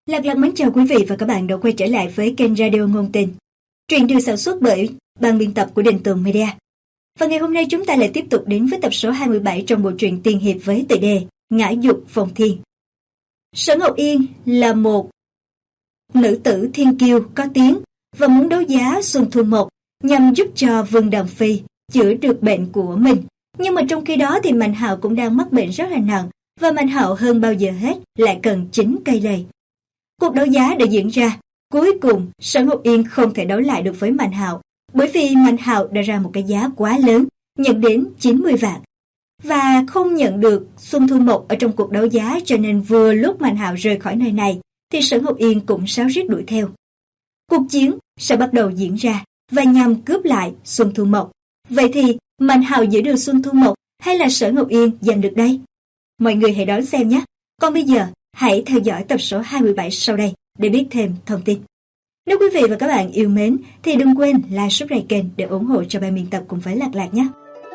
Lạc Lạc mến chào quý vị và các bạn đã quay trở lại với kênh Radio Ngôn Tình. Truyện được sản xuất bởi ban biên tập của Đình Tường Media. Và ngày hôm nay chúng ta lại tiếp tục đến với tập số 27 trong bộ truyện tiên hiệp với tựa đề Ngã Dục Vòng Thiên. Sở Ngọc Yên là một nữ tử thiên kiêu có tiếng và muốn đấu giá Xuân Thu Mộc nhằm giúp cho Vương Đằng Phi chữa được bệnh của mình. Nhưng mà trong khi đó thì Mạnh Hạo cũng đang mắc bệnh rất là nặng và Mạnh Hạo hơn bao giờ hết lại cần chính cây lầy. Cuộc đấu giá đã diễn ra, cuối cùng Sở Ngọc Yên không thể đấu lại được với Mạnh Hạo, bởi vì Mạnh Hạo đã ra một cái giá quá lớn, nhận đến 90 vạn. Và không nhận được Xuân Thu Mộc ở trong cuộc đấu giá, cho nên vừa lúc Mạnh Hạo rời khỏi nơi này, thì Sở Ngọc Yên cũng ráo riết đuổi theo. Cuộc chiến sẽ bắt đầu diễn ra và nhằm cướp lại Xuân Thu Mộc. Vậy thì Mạnh Hạo giữ được Xuân Thu Mộc hay là Sở Ngọc Yên giành được đây? Mọi người hãy đón xem nhé. Còn bây giờ, hãy theo dõi tập số 27 sau đây để biết thêm thông tin. Nếu quý vị và các bạn yêu mến thì đừng quên like, subscribe kênh để ủng hộ cho ban biên tập cùng với Lạc Lạc nhé.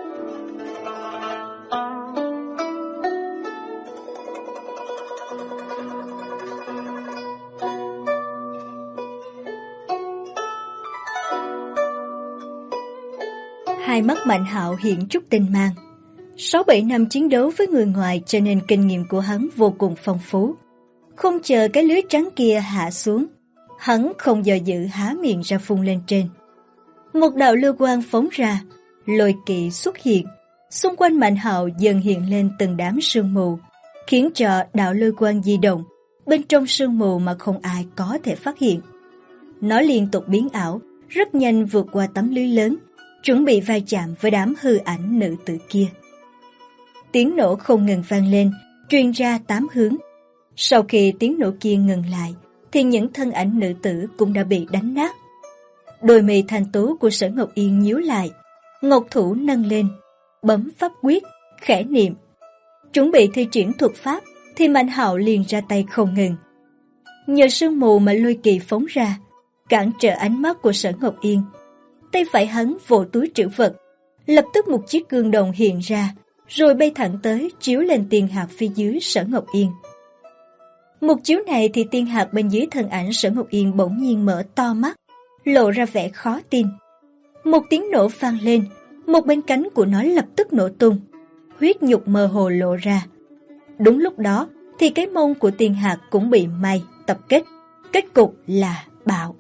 Hai mắt Mạnh Hạo hiện chút tinh mang. 6-7 năm chiến đấu với người ngoài cho nên kinh nghiệm của hắn vô cùng phong phú. Không chờ cái lưới trắng kia hạ xuống, hắn không do dự há miệng ra phun lên trên. Một đạo lưu quang phóng ra, lôi kỵ xuất hiện. Xung quanh Mạnh Hạo dần hiện lên từng đám sương mù, khiến cho đạo lưu quang di động bên trong sương mù mà không ai có thể phát hiện. Nó liên tục biến ảo, rất nhanh vượt qua tấm lưới lớn, chuẩn bị va chạm với đám hư ảnh nữ tử kia. Tiếng nổ không ngừng vang lên, truyền ra 8 hướng. Sau khi tiếng nổ kia ngừng lại, thì những thân ảnh nữ tử cũng đã bị đánh nát. Đôi mi thanh tú của Sở Ngọc Yên nhíu lại, ngọc thủ nâng lên, bấm pháp quyết, khẽ niệm. Chuẩn bị thi triển thuật pháp, thì Mạnh Hạo liền ra tay không ngừng. Nhờ sương mù mà lôi kỳ phóng ra, cản trở ánh mắt của Sở Ngọc Yên. Tay phải hắn vỗ túi trữ vật, lập tức một chiếc gương đồng hiện ra, rồi bay thẳng tới chiếu lên tiên hạc phía dưới Sở Ngọc Yên. Một chiếu này thì tiên hạc bên dưới thân ảnh Sở Ngọc Yên bỗng nhiên mở to mắt, lộ ra vẻ khó tin. Một tiếng nổ vang lên, một bên cánh của nó lập tức nổ tung, huyết nhục mơ hồ lộ ra. Đúng lúc đó thì cái mông của tiên hạc cũng bị may tập kết, kết cục là bạo.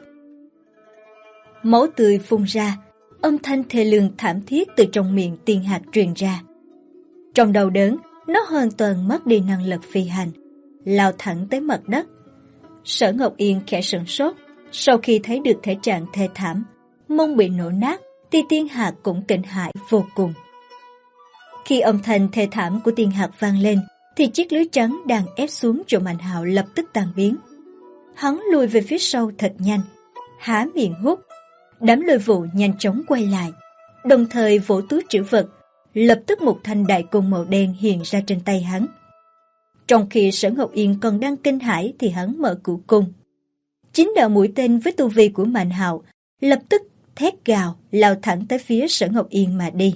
Máu tươi phun ra, âm thanh thê lương thảm thiết từ trong miệng tiên hạc truyền ra. Trong đau đớn, nó hoàn toàn mất đi năng lực phi hành, lao thẳng tới mặt đất. Sở Ngọc Yên khẽ sửng sốt, sau khi thấy được thể trạng thê thảm, mông bị nổ nát, thì tiên hạc cũng kinh hãi vô cùng. Khi âm thanh thê thảm của tiên hạc vang lên, thì chiếc lưới trắng đang ép xuống chỗ Mạnh Hạo lập tức tan biến. Hắn lùi về phía sau thật nhanh, há miệng hút. Đám lôi vụ nhanh chóng quay lại, đồng thời vỗ túi trữ vật, lập tức một thanh đại cung màu đen hiện ra trên tay hắn. Trong khi Sở Ngọc Yên còn đang kinh hãi thì hắn mở cửu cung. 9 đạo mũi tên với tu vi của Mạnh Hạo lập tức thét gào lao thẳng tới phía Sở Ngọc Yên mà đi.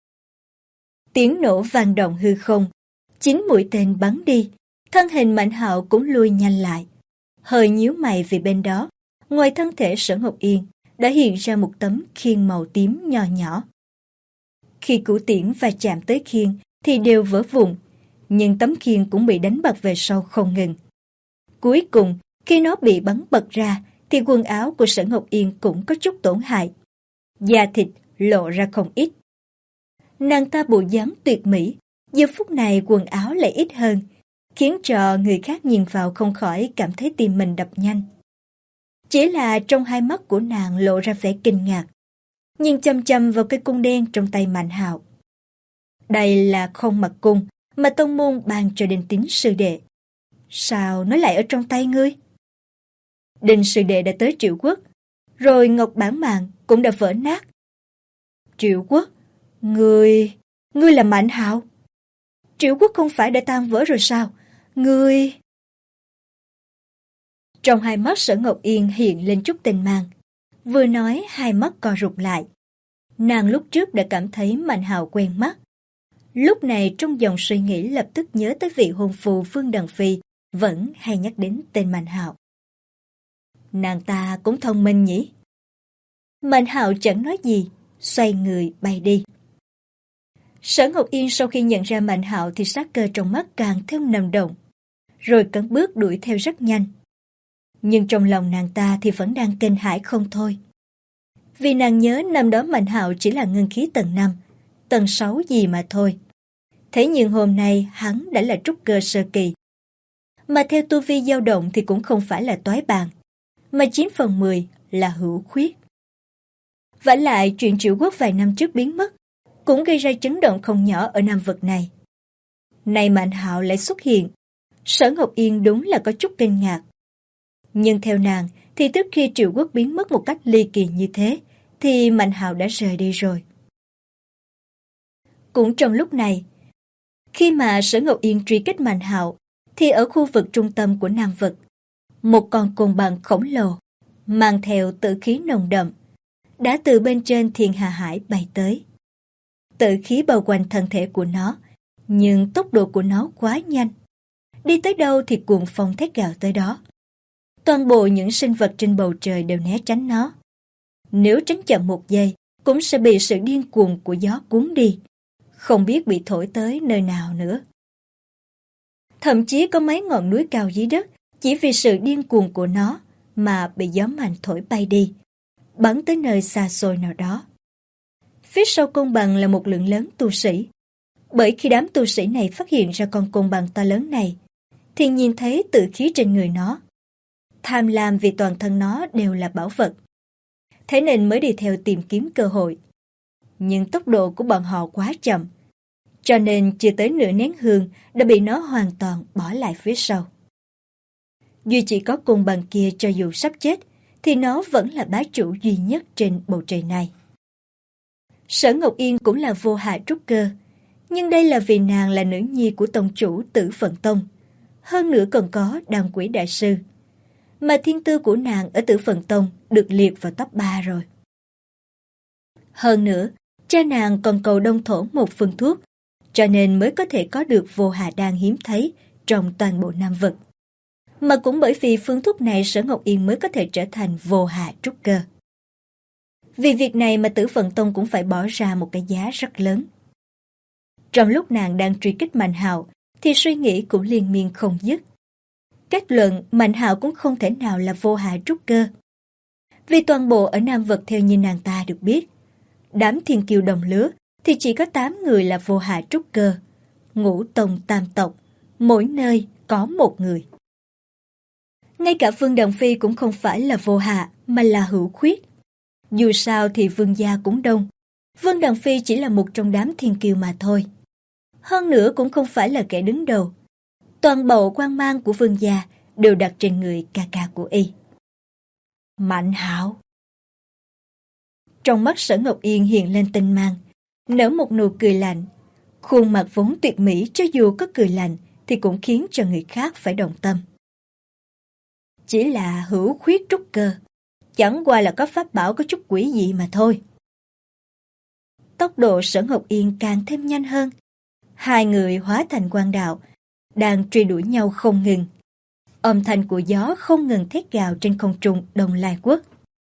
Tiếng nổ vang động hư không, 9 mũi tên bắn đi, thân hình Mạnh Hạo cũng lui nhanh lại. Hơi nhíu mày vì bên đó, ngoài thân thể Sở Ngọc Yên đã hiện ra một tấm khiên màu tím nho nhỏ. Khi củ tiễn va chạm tới khiên thì đều vỡ vụn, nhưng tấm khiên cũng bị đánh bật về sau không ngừng. Cuối cùng, khi nó bị bắn bật ra thì quần áo của Sở Ngọc Yên cũng có chút tổn hại. Da thịt lộ ra không ít. Nàng ta bộ dáng tuyệt mỹ, giờ phút này quần áo lại ít hơn, khiến cho người khác nhìn vào không khỏi cảm thấy tim mình đập nhanh. Chỉ là trong hai mắt của nàng lộ ra vẻ kinh ngạc, nhìn chăm chăm vào cái cung đen trong tay Mạnh Hạo. Đây là không mật cung mà tông môn ban cho Đinh Tín sư đệ. Sao nó lại ở trong tay ngươi? Đinh sư đệ đã tới Triệu Quốc, rồi ngọc bản mạng cũng đã vỡ nát. Triệu Quốc? Ngươi là Mạnh Hạo? Triệu Quốc không phải đã tan vỡ rồi sao? Ngươi... Trong hai mắt Sở Ngọc Yên hiện lên chút tinh mang. Vừa nói hai mắt co rụt lại. Nàng lúc trước đã cảm thấy Mạnh Hạo quen mắt. Lúc này trong dòng suy nghĩ lập tức nhớ tới vị hôn phu Vương Đằng Phi vẫn hay nhắc đến tên Mạnh Hạo. Nàng ta cũng thông minh nhỉ? Mạnh Hạo chẳng nói gì, xoay người bay đi. Sở Ngọc Yên sau khi nhận ra Mạnh Hạo thì sát cơ trong mắt càng thêm nồng đậm, rồi cất bước đuổi theo rất nhanh. Nhưng trong lòng nàng ta thì vẫn đang kinh hãi không thôi. Vì nàng nhớ năm đó Mạnh Hạo chỉ là ngân khí tầng 5, tầng 6 gì mà thôi. Thế nhưng hôm nay hắn đã là trúc cơ sơ kỳ. Mà theo tu vi dao động thì cũng không phải là toái bàn, mà 9/10 là hữu khuyết. Vả lại chuyện Triệu Quốc vài năm trước biến mất cũng gây ra chấn động không nhỏ ở Nam vực này. Nay Mạnh Hạo lại xuất hiện, Sở Ngọc Yên đúng là có chút kinh ngạc. Nhưng theo nàng thì trước khi Triệu Quốc biến mất một cách ly kỳ như thế thì Mạnh Hạo đã rời đi rồi. Cũng trong lúc này, khi mà Sở Ngọc Yên truy kích Mạnh Hạo thì ở khu vực trung tâm của Nam vực, một con côn bằng khổng lồ mang theo tử khí nồng đậm đã từ bên trên Thiên Hà Hải bay tới. Tử khí bao quanh thân thể của nó, nhưng tốc độ của nó quá nhanh. Đi tới đâu thì cuồng phong thét gào tới đó. Toàn bộ những sinh vật trên bầu trời đều né tránh nó. Nếu tránh chậm một giây, cũng sẽ bị sự điên cuồng của gió cuốn đi, không biết bị thổi tới nơi nào nữa. Thậm chí có mấy ngọn núi cao dưới đất, chỉ vì sự điên cuồng của nó mà bị gió mạnh thổi bay đi, bắn tới nơi xa xôi nào đó. Phía sau côn bằng là một lượng lớn tu sĩ. Bởi khi đám tu sĩ này phát hiện ra con côn bằng to lớn này, thì nhìn thấy tử khí trên người nó. Tham lam vì toàn thân nó đều là bảo vật. Thế nên mới đi theo tìm kiếm cơ hội. Nhưng tốc độ của bọn họ quá chậm, cho nên chưa tới nửa nén hương đã bị nó hoàn toàn bỏ lại phía sau. Duy chỉ có côn bằng kia cho dù sắp chết, thì nó vẫn là bá chủ duy nhất trên bầu trời này. Sở Ngọc Yên cũng là vô hạ trúc cơ, nhưng đây là vì nàng là nữ nhi của tông chủ Tử Phận Tông, hơn nữa còn có Đan Quỷ Đại Sư. Mà thiên tư của nàng ở Tử Phận Tông được liệt vào top 3 rồi. Hơn nữa, cha nàng còn cầu đông thổ một phương thuốc, cho nên mới có thể có được vô hạ đan hiếm thấy trong toàn bộ Nam vực. Mà cũng bởi vì phương thuốc này Sở Ngọc Yên mới có thể trở thành vô hạ trúc cơ. Vì việc này mà Tử Phận Tông cũng phải bỏ ra một cái giá rất lớn. Trong lúc nàng đang truy kích Mạnh Hạo thì suy nghĩ cũng liên miên không dứt. Kết luận Mạnh Hạo cũng không thể nào là vô hạ trúc cơ. Vì toàn bộ ở Nam vực theo như nàng ta được biết, đám thiên kiêu đồng lứa thì chỉ có 8 người là vô hạ trúc cơ. Ngũ tông tam tộc, mỗi nơi có một người. Ngay cả Vương Đằng Phi cũng không phải là vô hạ mà là hữu khuyết. Dù sao thì vương gia cũng đông. Vương Đằng Phi chỉ là một trong đám thiên kiêu mà thôi. Hơn nữa cũng không phải là kẻ đứng đầu. Toàn bộ quan mang của vương gia đều đặt trên người ca ca của y. Mạnh Hạo. Trong mắt Sở Ngọc Yên hiện lên tinh mang, nở một nụ cười lạnh. Khuôn mặt vốn tuyệt mỹ cho dù có cười lạnh thì cũng khiến cho người khác phải động tâm. Chỉ là hữu khuyết trúc cơ, chẳng qua là có pháp bảo có chút quỷ dị mà thôi. Tốc độ Sở Ngọc Yên càng thêm nhanh hơn. Hai người hóa thành quang đạo, đang truy đuổi nhau không ngừng. Âm thanh của gió không ngừng thét gào trên không trung Đông Lai Quốc.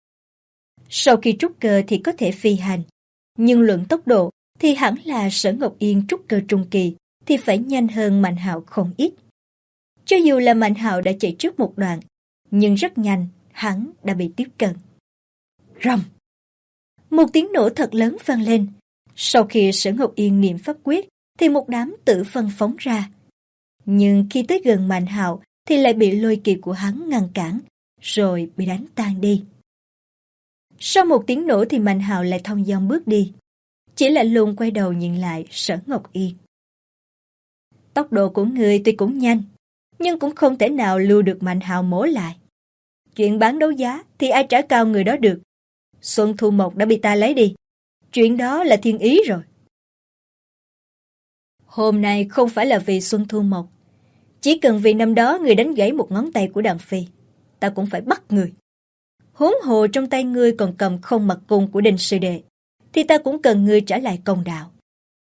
Sau khi trúc cơ thì có thể phi hành, nhưng luận tốc độ thì hẳn là Sở Ngọc Yên trúc cơ trung kỳ thì phải nhanh hơn Mạnh Hạo không ít. Cho dù là Mạnh Hạo đã chạy trước một đoạn, nhưng rất nhanh hắn đã bị tiếp cận. Rầm! Một tiếng nổ thật lớn vang lên. Sau khi Sở Ngọc Yên niệm pháp quyết thì một đám tử phân phóng ra. Nhưng khi tới gần Mạnh Hạo thì lại bị lôi kỳ của hắn ngăn cản, rồi bị đánh tan đi. Sau một tiếng nổ thì Mạnh Hạo lại thong dong bước đi, chỉ lạnh lùng quay đầu nhìn lại Sở Ngọc Yên. Tốc độ của người tuy cũng nhanh, nhưng cũng không thể nào lưu được Mạnh Hạo mổ lại. Chuyện bán đấu giá thì ai trả cao người đó được. Xuân Thu Mộc đã bị ta lấy đi, chuyện đó là thiên ý rồi. Hôm nay không phải là vì Xuân Thu Mộc, chỉ cần vì năm đó người đánh gãy một ngón tay của Đằng Phi, ta cũng phải bắt người. Huống hồ trong tay ngươi còn cầm không mật cung của Đinh sư đệ, thì ta cũng cần ngươi trả lại công đạo.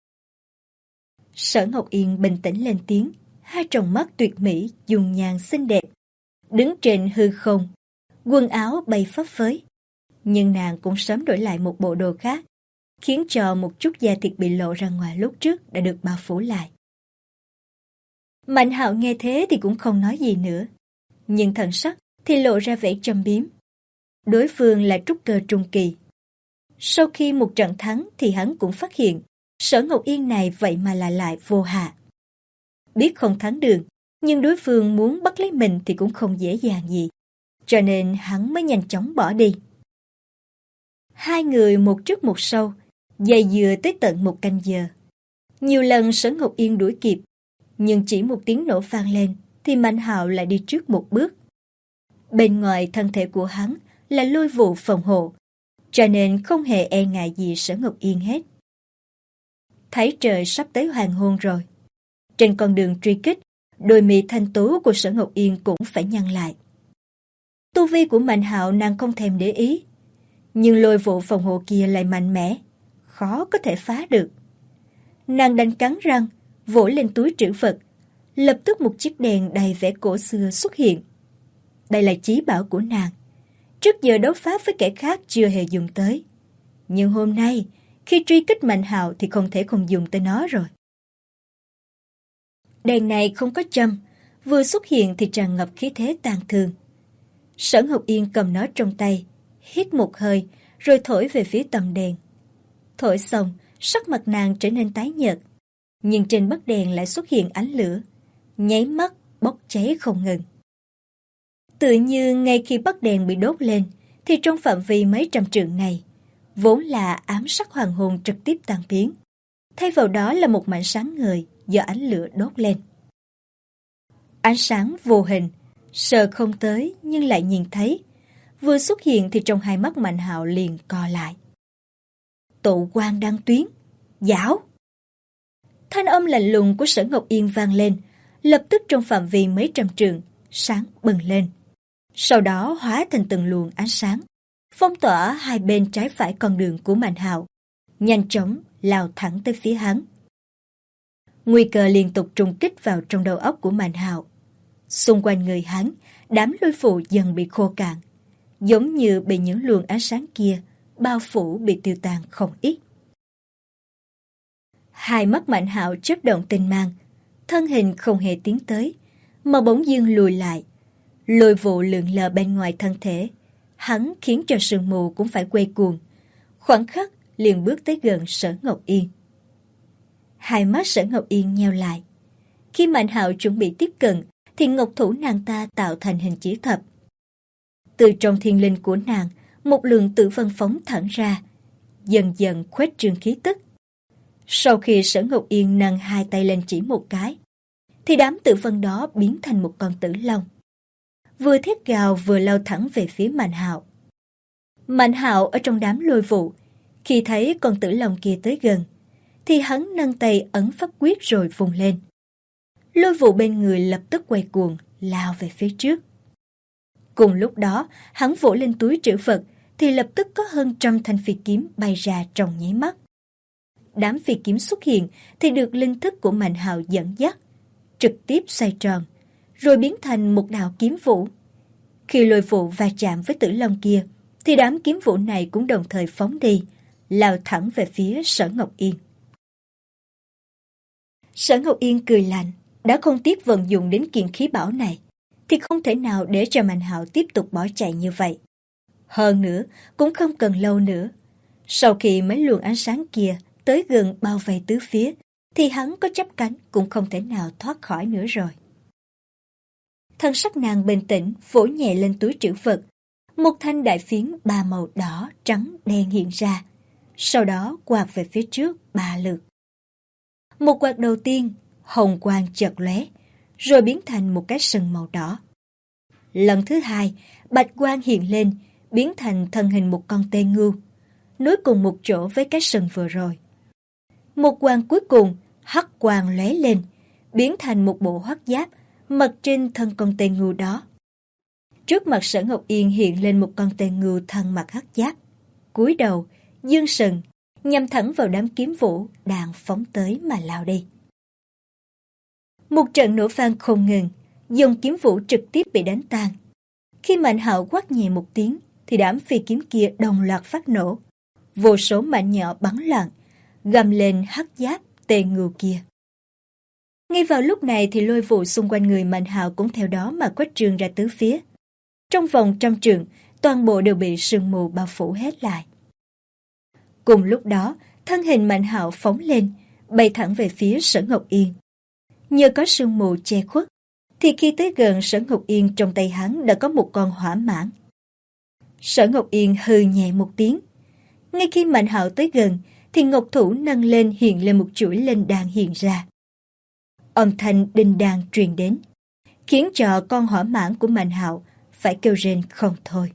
Sở Ngọc Yên bình tĩnh lên tiếng, hai tròng mắt tuyệt mỹ, dung nhan xinh đẹp, đứng trên hư không, quần áo bay phấp phới. Nhưng nàng cũng sớm đổi lại một bộ đồ khác, khiến cho một chút da thịt bị lộ ra ngoài lúc trước đã được bao phủ lại. Mạnh Hạo nghe thế thì cũng không nói gì nữa, nhưng thần sắc thì lộ ra vẻ châm biếm. Đối phương là trúc cơ trung kỳ. Sau khi một trận thắng thì hắn cũng phát hiện Sở Ngọc Yên này vậy mà là lại vô hạ. Biết không thắng được, nhưng đối phương muốn bắt lấy mình thì cũng không dễ dàng gì, cho nên hắn mới nhanh chóng bỏ đi. Hai người một trước một sau, dây dưa tới tận 1 canh giờ. Nhiều lần Sở Ngọc Yên đuổi kịp, nhưng chỉ một tiếng nổ vang lên thì Mạnh Hạo lại đi trước một bước. Bên ngoài thân thể của hắn là lôi vụ phòng hộ, cho nên không hề e ngại gì Sở Ngọc Yên hết. Thấy trời sắp tới hoàng hôn rồi, trên con đường truy kích, đôi mi thanh tú của Sở Ngọc Yên cũng phải nhăn lại. Tu vi của Mạnh Hạo nàng không thèm để ý, nhưng lôi vụ phòng hộ kia lại mạnh mẽ, khó có thể phá được. Nàng đành cắn răng, vỗ lên túi trữ vật, lập tức một chiếc đèn đầy vẻ cổ xưa xuất hiện. Đây là chí bảo của nàng, trước giờ đấu pháp với kẻ khác chưa hề dùng tới. Nhưng hôm nay, khi truy kích Mạnh Hạo thì không thể không dùng tới nó rồi. Đèn này không có châm, vừa xuất hiện thì tràn ngập khí thế tàn thương. Sở Ngọc Yên cầm nó trong tay, hít một hơi, rồi thổi về phía tầm đèn. Thổi xong, sắc mặt nàng trở nên tái nhợt, nhưng trên bấc đèn lại xuất hiện ánh lửa, nháy mắt bốc cháy không ngừng. Tự như ngay khi bấc đèn bị đốt lên, thì trong phạm vi mấy trăm trượng này, vốn là ám sắc hoàng hôn trực tiếp tan biến, thay vào đó là một mảnh sáng ngời do ánh lửa đốt lên. Ánh sáng vô hình, sờ không tới nhưng lại nhìn thấy, vừa xuất hiện thì trong hai mắt Mạnh Hạo liền co lại. Tụ quang đăng tuyến, giảo. Thanh âm lạnh lùng của Sở Ngọc Yên vang lên, lập tức trong phạm vi mấy trăm trượng, sáng bừng lên. Sau đó hóa thành từng luồng ánh sáng, phong tỏa hai bên trái phải con đường của Mạnh Hạo, nhanh chóng lao thẳng tới phía hắn. Nguy cơ liên tục trùng kích vào trong đầu óc của Mạnh Hạo. Xung quanh người hắn, đám lôi phụ dần bị khô cạn, giống như bị những luồng ánh sáng kia bao phủ bị tiêu tan không ít. Hai mắt Mạnh Hạo chớp động tinh mang, thân hình không hề tiến tới, mà bỗng dưng lùi lại. Lôi vụ lượn lờ bên ngoài thân thể, hắn khiến cho sương mù cũng phải quay cuồng, khoảng khắc liền bước tới gần Sở Ngọc Yên. Hai mắt Sở Ngọc Yên nheo lại. Khi Mạnh Hạo chuẩn bị tiếp cận, thì ngọc thủ nàng ta tạo thành hình chữ thập. Từ trong thiên linh của nàng, một lượng tử vân phóng thẳng ra, dần dần khuếch trương khí tức. Sau khi Sở Ngọc Yên nâng hai tay lên chỉ một cái, thì đám tử vân đó biến thành một con tử long, vừa thét gào vừa lao thẳng về phía Mạnh Hạo. Mạnh Hạo ở trong đám lôi vụ, khi thấy con tử long kia tới gần, thì hắn nâng tay ấn pháp quyết rồi vùng lên. Lôi vụ bên người lập tức quay cuồng, lao về phía trước. Cùng lúc đó, hắn vỗ lên túi trữ vật, thì lập tức có hơn 100 thanh phi kiếm bay ra trong nháy mắt. Đám phi kiếm xuất hiện thì được linh thức của Mạnh Hạo dẫn dắt, trực tiếp xoay tròn, rồi biến thành một đạo kiếm vũ. Khi lôi vụ va chạm với tử long kia, thì đám kiếm vũ này cũng đồng thời phóng đi, lao thẳng về phía Sở Ngọc Yên. Sở Ngọc Yên cười lạnh, đã không tiếc vận dụng đến kiện khí bảo này, thì không thể nào để cho Mạnh Hạo tiếp tục bỏ chạy như vậy. Hơn nữa, cũng không cần lâu nữa. Sau khi mấy luồng ánh sáng kia tới gần bao vây tứ phía, thì hắn có chắp cánh cũng không thể nào thoát khỏi nữa rồi. Thân sắc nàng bình tĩnh, vỗ nhẹ lên túi trữ vật. Một thanh đại phiến 3 màu đỏ, trắng, đen hiện ra. Sau đó quạt về phía trước 3 lượt. Một quạt đầu tiên, hồng quang chợt lóe, rồi biến thành một cái sừng màu đỏ. Lần thứ hai, bạch quang hiện lên, biến thành thân hình một con tê ngưu, nối cùng một chỗ với cái sừng vừa rồi. Một quang cuối cùng, hắc quang lóe lên, biến thành một bộ hoắc giáp mặc trên thân con tê ngưu đó. Trước mặt Sở Ngọc Yên hiện lên một con tê ngưu thân mặc hắc giáp, cúi đầu, dương sừng, nhằm thẳng vào đám kiếm vũ đang phóng tới mà lao đi. Một trận nổ vang không ngừng, dòng kiếm vũ trực tiếp bị đánh tan. Khi Mạnh Hạo quát nhẹ một tiếng, thì đám phi kiếm kia đồng loạt phát nổ. Vô số mảnh nhỏ bắn loạn, gầm lên hắc giáp tê ngưu kia. Ngay vào lúc này thì lôi vụ xung quanh người Mạnh Hạo cũng theo đó mà khuếch trương ra tứ phía. Trong vòng 100 trượng, toàn bộ đều bị sương mù bao phủ hết lại. Cùng lúc đó, thân hình Mạnh Hạo phóng lên, bay thẳng về phía Sở Ngọc Yên. Nhờ có sương mù che khuất, thì khi tới gần Sở Ngọc Yên, trong tay hắn đã có một con hỏa mãng. Sở Ngọc Yên hừ nhẹ một tiếng. Ngay khi Mạnh Hạo tới gần, thì ngọc thủ nâng lên hiện lên một chuỗi linh đan hiện ra. Âm thanh đinh đan truyền đến, khiến cho con hỏa mãng của Mạnh Hạo phải kêu rên không thôi.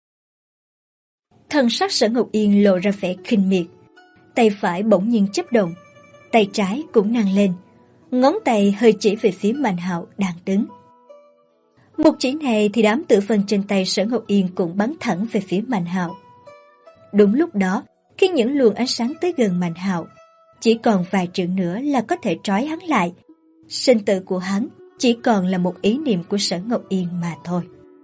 Thân sắc Sở Ngọc Yên lộ ra vẻ khinh miệt, tay phải bỗng nhiên chớp động, tay trái cũng nâng lên, ngón tay hơi chỉ về phía Mạnh Hạo đang đứng. Một chỉ này thì đám tử vân trên tay Sở Ngọc Yên cũng bắn thẳng về phía Mạnh Hạo. Đúng lúc đó, khi những luồng ánh sáng tới gần Mạnh Hạo, chỉ còn vài trượng nữa là có thể trói hắn lại. Sinh tử của hắn chỉ còn là một ý niệm của Sở Ngọc Yên mà thôi.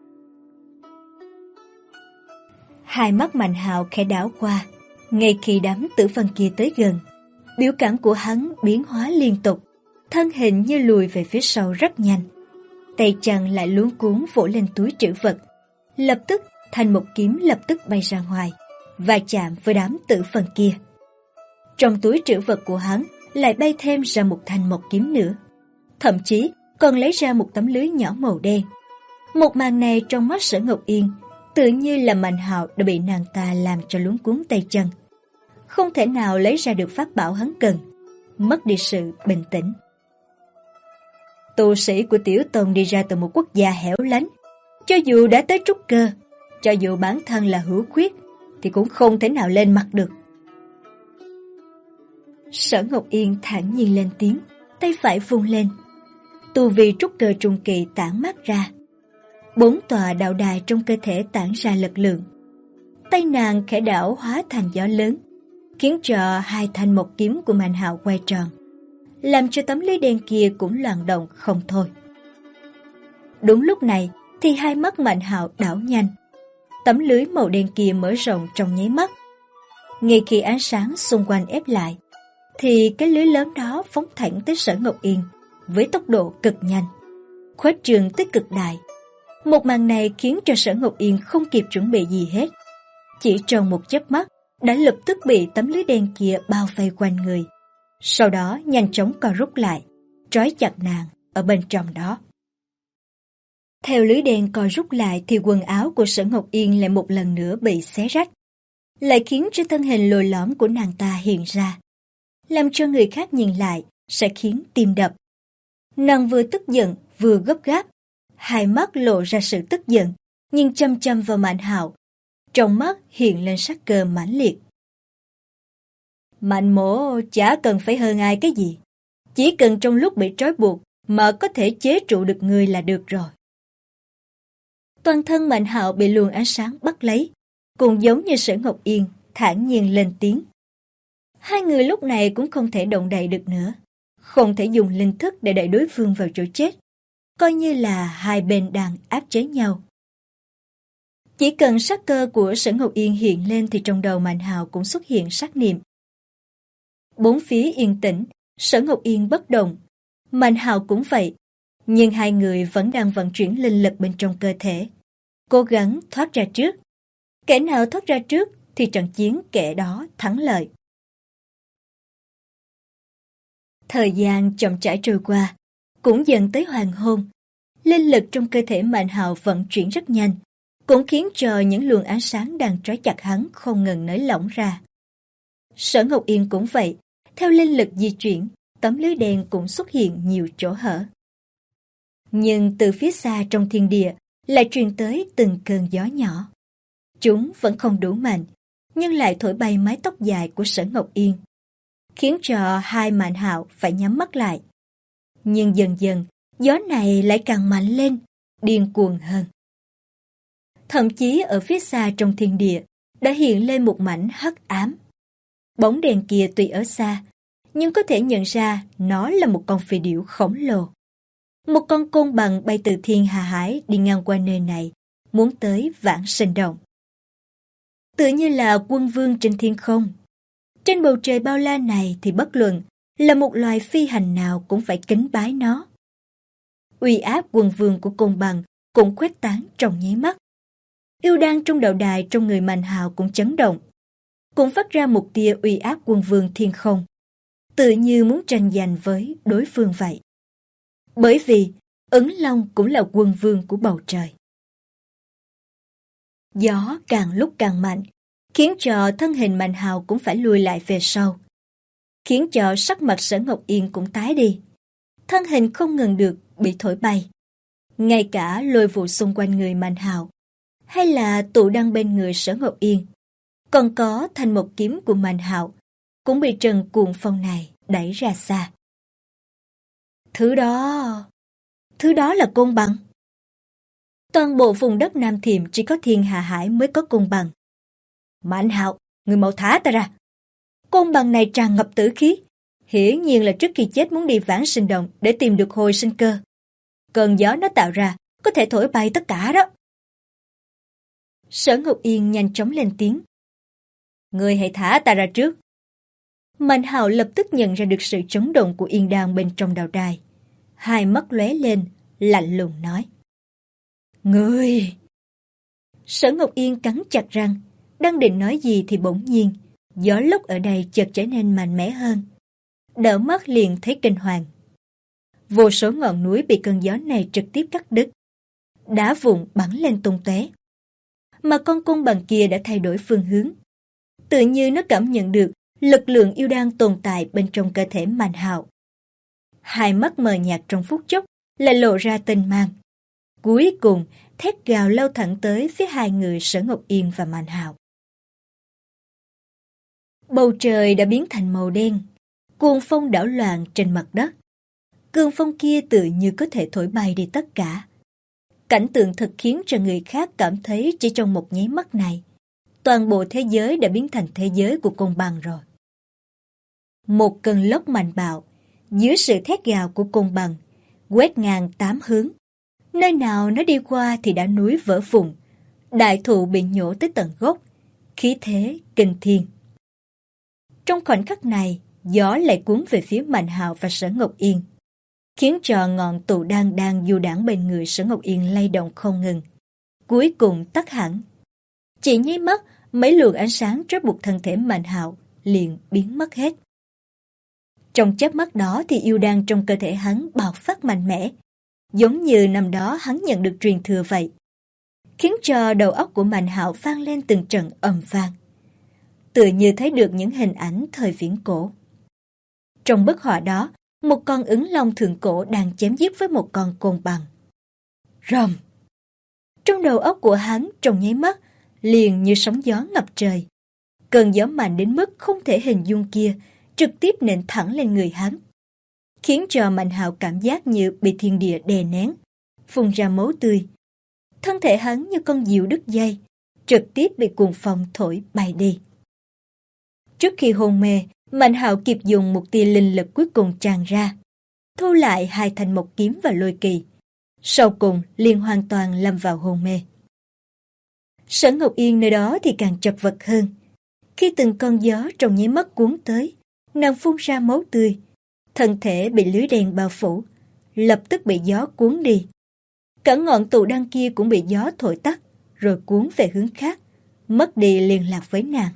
Hai mắt Mạnh Hạo khẽ đảo qua, ngay khi đám tử vân kia tới gần, biểu cảm của hắn biến hóa liên tục, thân hình như lùi về phía sau rất nhanh. Tay chân lại luống cuống vỗ lên túi trữ vật, lập tức thành một kiếm lập tức bay ra ngoài, và chạm với đám tử vân kia. Trong túi trữ vật của hắn lại bay thêm ra một thanh mộc kiếm nữa, thậm chí còn lấy ra một tấm lưới nhỏ màu đen. Một màn này trong mắt Sở Ngọc Yên tự như là Mạnh Hạo đã bị nàng ta làm cho luống cuống tay chân, không thể nào lấy ra được pháp bảo hắn cần, mất đi sự bình tĩnh. Tu sĩ của Tiểu Tông đi ra từ một quốc gia hẻo lánh, cho dù đã tới trúc cơ, cho dù bản thân là hữu khuyết, thì cũng không thể nào lên mặt được. Sở Ngọc Yên thản nhiên lên tiếng, tay phải vung lên. Tu vi trúc cơ trung kỳ tản mát ra. 4 tòa đạo đài trong cơ thể tản ra lực lượng. Tay nàng khẽ đảo hóa thành gió lớn, khiến cho hai thanh mộc kiếm của Mạnh Hạo quay tròn, làm cho tấm lưới đen kia cũng loạn động không thôi. Đúng lúc này thì hai mắt Mạnh Hạo đảo nhanh. Tấm lưới màu đen kia mở rộng trong nháy mắt. Ngay khi ánh sáng xung quanh ép lại, thì cái lưới lớn đó phóng thẳng tới Sở Ngọc Yên với tốc độ cực nhanh, khuếch trương tới cực đại. Một màn này khiến cho Sở Ngọc Yên không kịp chuẩn bị gì hết, chỉ trong một chớp mắt đã lập tức bị tấm lưới đen kia bao vây quanh người, sau đó nhanh chóng co rút lại, trói chặt nàng ở bên trong đó. Theo lưới đen co rút lại thì quần áo của Sở Ngọc Yên lại một lần nữa bị xé rách, lại khiến cho thân hình lồi lõm của nàng ta hiện ra, làm cho người khác nhìn lại sẽ khiến tim đập. Nàng vừa tức giận vừa gấp gáp, hai mắt lộ ra sự tức giận, nhưng chăm chăm vào Mạnh Hạo, trong mắt hiện lên sắc cơ mãnh liệt. Mạnh mỗ chả cần phải hơn ai cái gì, chỉ cần trong lúc bị trói buộc mà có thể chế trụ được người là được rồi. Toàn thân Mạnh Hạo bị luồng ánh sáng bắt lấy, cũng giống như Sở Ngọc Yên thản nhiên lên tiếng. Hai người lúc này cũng không thể động đậy được nữa, không thể dùng linh thức để đẩy đối phương vào chỗ chết, coi như là hai bên đang áp chế nhau. Chỉ cần sắc cơ của Sở Ngọc Yên hiện lên thì trong đầu Mạnh Hạo cũng xuất hiện sắc niệm. Bốn phía yên tĩnh, Sở Ngọc Yên bất động, Mạnh Hạo cũng vậy, nhưng hai người vẫn đang vận chuyển linh lực bên trong cơ thể, cố gắng thoát ra trước. Kẻ nào thoát ra trước thì trận chiến kẻ đó thắng lợi. Thời gian chậm rãi trôi qua, cũng dần tới hoàng hôn. Linh lực trong cơ thể Mạnh Hạo vận chuyển rất nhanh, cũng khiến cho những luồng ánh sáng đang trói chặt hắn không ngừng nới lỏng ra. Sở Ngọc Yên cũng vậy, theo linh lực di chuyển, tấm lưới đen cũng xuất hiện nhiều chỗ hở. Nhưng từ phía xa trong thiên địa lại truyền tới từng cơn gió nhỏ. Chúng vẫn không đủ mạnh, nhưng lại thổi bay mái tóc dài của Sở Ngọc Yên, khiến cho hai Mạnh Hạo phải nhắm mắt lại. Nhưng dần dần, gió này lại càng mạnh lên, điên cuồng hơn. Thậm chí ở phía xa trong thiên địa đã hiện lên một mảnh hắc ám. Bóng đèn kia tuy ở xa, nhưng có thể nhận ra nó là một con phi điểu khổng lồ. Một con côn bằng bay từ thiên hà hải đi ngang qua nơi này, muốn tới Vãng Sinh Đồng. Tự như là quân vương trên thiên không. Trên bầu trời bao la này thì bất luận là một loài phi hành nào cũng phải kính bái nó. Uy áp quân vương của Côn Bằng cũng khuếch tán trong nháy mắt. Yêu đan trong đạo đài trong người Mạnh Hạo cũng chấn động, cũng phát ra một tia uy áp quân vương thiên không, tự như muốn tranh giành với đối phương vậy. Bởi vì Ứng Long cũng là quân vương của bầu trời. Gió càng lúc càng mạnh, khiến cho thân hình Mạnh Hạo cũng phải lùi lại về sau, khiến cho sắc mặt Sở Ngọc Yên cũng tái đi. Thân hình không ngừng được bị thổi bay. Ngay cả lôi vụ xung quanh người Mạnh Hạo, hay là tụ đăng bên người Sở Ngọc Yên, còn có thanh một kiếm của Mạnh Hạo, cũng bị trần cuồng phong này đẩy ra xa. Thứ đó là Côn Bằng. Toàn bộ vùng đất Nam Thiểm chỉ có Thiên Hà Hải mới có Côn Bằng. Mạnh Hạo, người mau thả ta ra. Côn Bằng này tràn ngập tử khí, hiển nhiên là trước khi chết muốn đi Vãng Sinh Đồng để tìm được hồi sinh cơ. Cơn gió nó tạo ra có thể thổi bay tất cả đó. Sở Ngọc Yên nhanh chóng lên tiếng. Người hãy thả ta ra trước. Mạnh Hạo lập tức nhận ra được sự chấn động của Yên Đan bên trong đạo đài. Hai mắt lóe lên, lạnh lùng nói. Ngươi! Sở Ngọc Yên cắn chặt răng, đang định nói gì thì bỗng nhiên, gió lốc ở đây chợt trở nên mạnh mẽ hơn. Đỡ mắt liền thấy kinh hoàng. Vô số ngọn núi bị cơn gió này trực tiếp cắt đứt. Đá vụn bắn lên tung tóe. Mà con Côn Bằng kia đã thay đổi phương hướng. Tự như nó cảm nhận được lực lượng yêu đan tồn tại bên trong cơ thể Mạnh Hạo. Hai mắt mờ nhạt trong phút chốc lại lộ ra tinh mang. Cuối cùng, thét gào lao thẳng tới phía hai người Sở Ngọc Yên và Mạnh Hạo. Bầu trời đã biến thành màu đen, cuồng phong đảo loạn trên mặt đất. Cơn phong kia tự như có thể thổi bay đi tất cả. Cảnh tượng thật khiến cho người khác cảm thấy chỉ trong một nháy mắt này, toàn bộ thế giới đã biến thành thế giới của Côn Bằng rồi. Một cơn lốc mạnh bạo, dưới sự thét gào của Côn Bằng, quét ngang tám hướng. Nơi nào nó đi qua thì đã núi vỡ vụn, đại thụ bị nhổ tới tận gốc, khí thế kinh thiên. Trong khoảnh khắc này, gió lại cuốn về phía Mạnh Hạo và Sở Ngọc Yên, khiến cho ngọn tụ đan đang du đãng bên người Sở Ngọc Yên lay động không ngừng. Cuối cùng tắt hẳn. Chỉ nháy mắt, mấy luồng ánh sáng trói buộc thân thể Mạnh Hạo liền biến mất hết. Trong chớp mắt đó thì yêu đan trong cơ thể hắn bạo phát mạnh mẽ, giống như năm đó hắn nhận được truyền thừa vậy, khiến cho đầu óc của Mạnh Hạo vang lên từng trận ầm vang, tựa như thấy được những hình ảnh thời viễn cổ. Trong bức họa đó, một con ứng long thượng cổ đang chém giết với một con Côn Bằng. Rầm! Trong đầu óc của hắn trong nháy mắt liền như sóng gió ngập trời. Cơn gió mạnh đến mức không thể hình dung kia trực tiếp nện thẳng lên người hắn, khiến cho Mạnh Hạo cảm giác như bị thiên địa đè nén, phun ra máu tươi. Thân thể hắn như con diều đứt dây, trực tiếp bị cuồng phong thổi bay đi. Trước khi hôn mê, Mạnh Hạo kịp dùng một tia linh lực cuối cùng tràn ra, thu lại hai thanh mộc kiếm và lôi kỳ. Sau cùng liền hoàn toàn lâm vào hôn mê. Sở Ngọc Yên nơi đó thì càng chật vật hơn. Khi từng con gió trong nháy mắt cuốn tới, nàng phun ra máu tươi, thân thể bị lưới đen bao phủ, lập tức bị gió cuốn đi. Cả ngọn tụ đan kia cũng bị gió thổi tắt, rồi cuốn về hướng khác, mất đi liên lạc với nàng.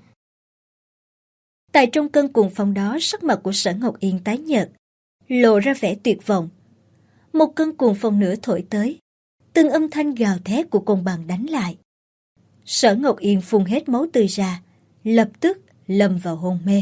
Tại trong cơn cuồng phong đó, sắc mặt của Sở Ngọc Yên tái nhợt, lộ ra vẻ tuyệt vọng. Một cơn cuồng phong nữa thổi tới, từng âm thanh gào thét của Côn Bằng đánh lại. Sở Ngọc Yên phun hết máu tươi ra, lập tức lâm vào hôn mê.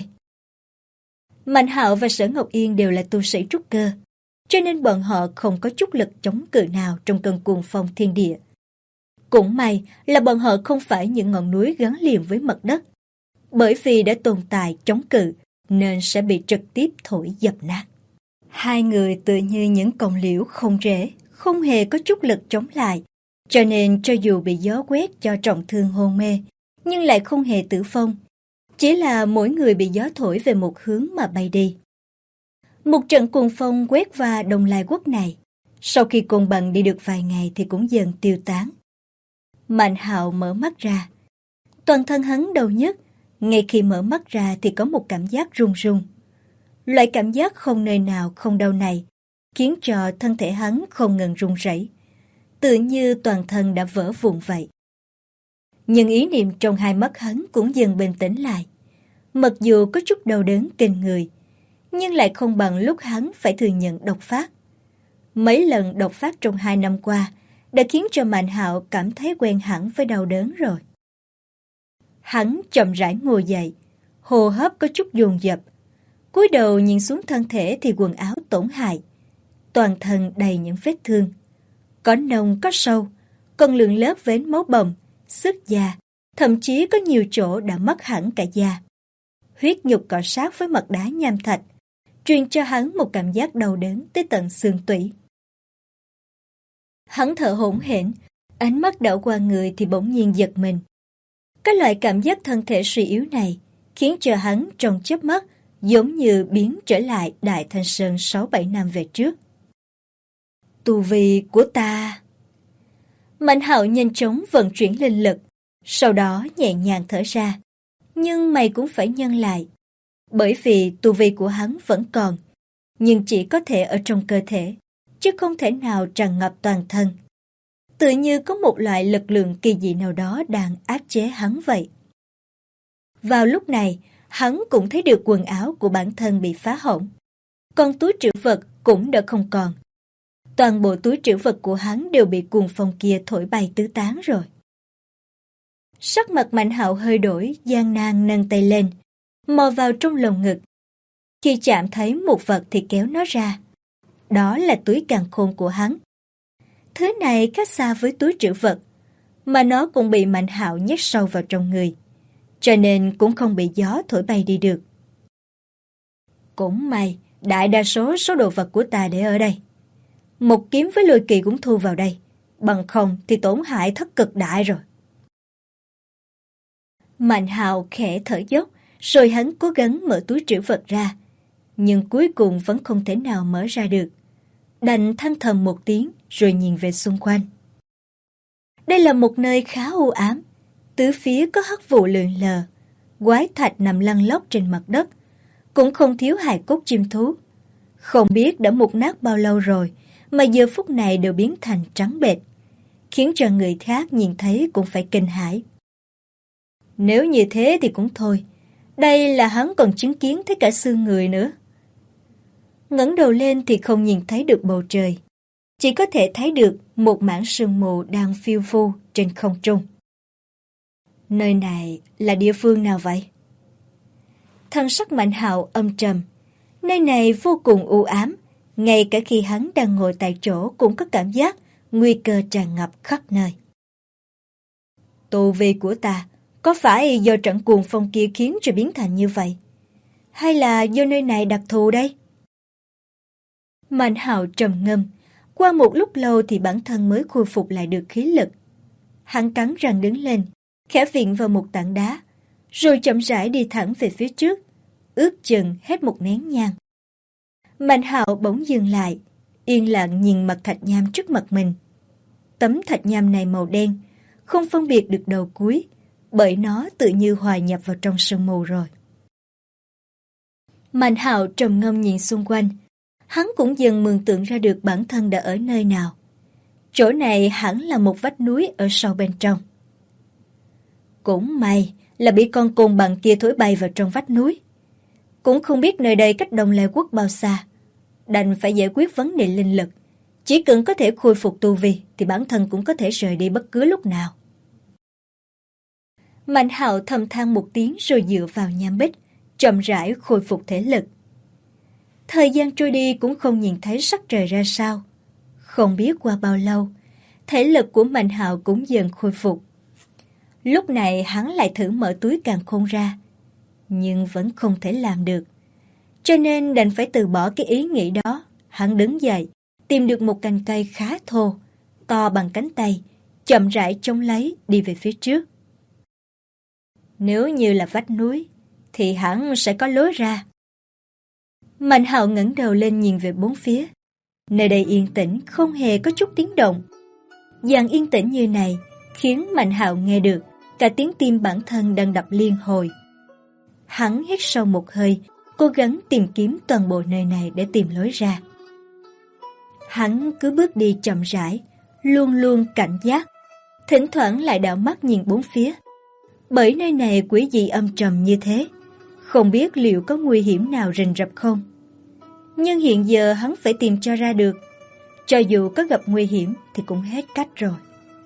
Mạnh Hạo và Sở Ngọc Yên đều là tu sĩ trúc cơ, cho nên bọn họ không có chút lực chống cự nào trong cơn cuồng phong thiên địa. Cũng may là bọn họ không phải những ngọn núi gắn liền với mặt đất, bởi vì đã tồn tại chống cự nên sẽ bị trực tiếp thổi dập nát. Hai người tựa như những cọng liễu không rễ, không hề có chút lực chống lại, cho nên cho dù bị gió quét cho trọng thương hôn mê, nhưng lại không hề tử vong, chỉ là mỗi người bị gió thổi về một hướng mà bay đi. Một trận cuồng phong quét qua Đông Lai Quốc này, sau khi Côn Bằng đi được vài ngày thì cũng dần tiêu tán. Mạnh Hạo mở mắt ra. Toàn thân hắn đau nhức, ngay khi mở mắt ra thì có một cảm giác run run. Loại cảm giác không nơi nào không đau này khiến cho thân thể hắn không ngừng run rẩy, tự như toàn thân đã vỡ vụn vậy. Nhưng ý niệm trong hai mắt hắn cũng dần bình tĩnh lại. Mặc dù có chút đau đớn kinh người, nhưng lại không bằng lúc hắn phải thừa nhận độc phát. Mấy lần độc phát trong 2 năm qua đã khiến cho Mạnh Hạo cảm thấy quen hẳn với đau đớn rồi. Hắn chậm rãi ngồi dậy, hô hấp có chút dồn dập. Cúi đầu nhìn xuống thân thể thì quần áo tổn hại, toàn thân đầy những vết thương, có nông có sâu, còn lượng lớp vết máu bầm, xước da, thậm chí có nhiều chỗ đã mất hẳn cả da. Huyết nhục cọ sát với mặt đá nham thạch, truyền cho hắn một cảm giác đau đớn tới tận xương tủy. Hắn thở hổn hển, ánh mắt đảo qua người thì bỗng nhiên giật mình. Cái loại cảm giác thân thể suy yếu này khiến cho hắn trong chớp mắt giống như biến trở lại Đại Thanh Sơn 6-7 năm về trước. Tu vi của ta. Mạnh Hạo nhanh chóng vận chuyển linh lực, sau đó nhẹ nhàng thở ra, nhưng mày cũng phải nhân lại, bởi vì tu vi của hắn vẫn còn, nhưng chỉ có thể ở trong cơ thể, chứ không thể nào tràn ngập toàn thân. Tự như có một loại lực lượng kỳ dị nào đó đang áp chế hắn vậy. Vào lúc này, hắn cũng thấy được quần áo của bản thân bị phá hỏng, còn túi trữ vật cũng đã không còn. Toàn bộ túi trữ vật của hắn đều bị cuồng phong kia thổi bay tứ tán rồi. Sắc mặt Mạnh Hạo hơi đổi, gian nan nâng tay lên, mò vào trong lồng ngực. Khi chạm thấy một vật thì kéo nó ra. Đó là túi càn khôn của hắn. Thứ này khác xa với túi trữ vật, mà nó cũng bị Mạnh Hạo nhét sâu vào trong người, cho nên cũng không bị gió thổi bay đi được. Cũng may, đại đa số đồ vật của ta để ở đây. Một kiếm với lôi kỳ cũng thu vào đây, bằng không thì tổn hại thất cực đại rồi. Mạnh Hạo khẽ thở dốc, rồi hắn cố gắng mở túi trữ vật ra, nhưng cuối cùng vẫn không thể nào mở ra được. Đành than thầm một tiếng rồi nhìn về xung quanh. Đây là một nơi khá u ám, tứ phía có hắc vụ lượn lờ, quái thạch nằm lăn lóc trên mặt đất, cũng không thiếu hài cốt chim thú. Không biết đã mục nát bao lâu rồi, mà giờ phút này đều biến thành trắng bệch, khiến cho người khác nhìn thấy cũng phải kinh hãi. Nếu như thế thì cũng thôi, đây là hắn còn chứng kiến thấy cả xương người nữa. Ngẩng đầu lên thì không nhìn thấy được bầu trời, chỉ có thể thấy được một mảng sương mù đang phiêu phù trên không trung. Nơi này là địa phương nào vậy? Thân sắc Mạnh Hạo âm trầm. Nơi này vô cùng u ám, ngay cả khi hắn đang ngồi tại chỗ cũng có cảm giác nguy cơ tràn ngập khắp nơi. Tu vi của ta có phải do trận cuồng phong kia khiến cho biến thành như vậy? Hay là do nơi này đặc thù đây? Mạnh Hạo trầm ngâm, qua một lúc lâu thì bản thân mới khôi phục lại được khí lực. Hắn cắn răng đứng lên, khẽ viện vào một tảng đá, rồi chậm rãi đi thẳng về phía trước, ước chừng hết một nén nhang. Mạnh Hạo bỗng dừng lại, yên lặng nhìn mặt thạch nham trước mặt mình. Tấm thạch nham này màu đen, không phân biệt được đầu cuối, bởi nó tự như hòa nhập vào trong sương mù rồi. Mạnh Hạo trầm ngâm nhìn xung quanh, hắn cũng dần mường tượng ra được bản thân đã ở nơi nào. Chỗ này hẳn là một vách núi ở sâu bên trong. Cũng may là bị con côn bằng kia thổi bay vào trong vách núi. Cũng không biết nơi đây cách Đông Lê Quốc bao xa, đành phải giải quyết vấn đề linh lực. Chỉ cần có thể khôi phục tu vi thì bản thân cũng có thể rời đi bất cứ lúc nào. Mạnh Hạo thầm than một tiếng rồi dựa vào nham bích, chậm rãi khôi phục thể lực. Thời gian trôi đi cũng không nhìn thấy sắc trời ra sao. Không biết qua bao lâu, thể lực của Mạnh Hạo cũng dần khôi phục. Lúc này hắn lại thử mở túi càn khôn ra, nhưng vẫn không thể làm được. Cho nên đành phải từ bỏ cái ý nghĩ đó. Hắn đứng dậy, tìm được một cành cây khá thô, to bằng cánh tay, chậm rãi chống lấy đi về phía trước. Nếu như là vách núi, thì hắn sẽ có lối ra. Mạnh Hạo ngẩng đầu lên nhìn về bốn phía. Nơi đây yên tĩnh, không hề có chút tiếng động. Dạng yên tĩnh như này khiến Mạnh Hạo nghe được cả tiếng tim bản thân đang đập liên hồi. Hắn hít sâu một hơi, cố gắng tìm kiếm toàn bộ nơi này để tìm lối ra. Hắn cứ bước đi chậm rãi, luôn luôn cảnh giác, thỉnh thoảng lại đảo mắt nhìn bốn phía. Bởi nơi này quỷ dị âm trầm như thế, không biết liệu có nguy hiểm nào rình rập không. Nhưng hiện giờ hắn phải tìm cho ra được, cho dù có gặp nguy hiểm thì cũng hết cách rồi.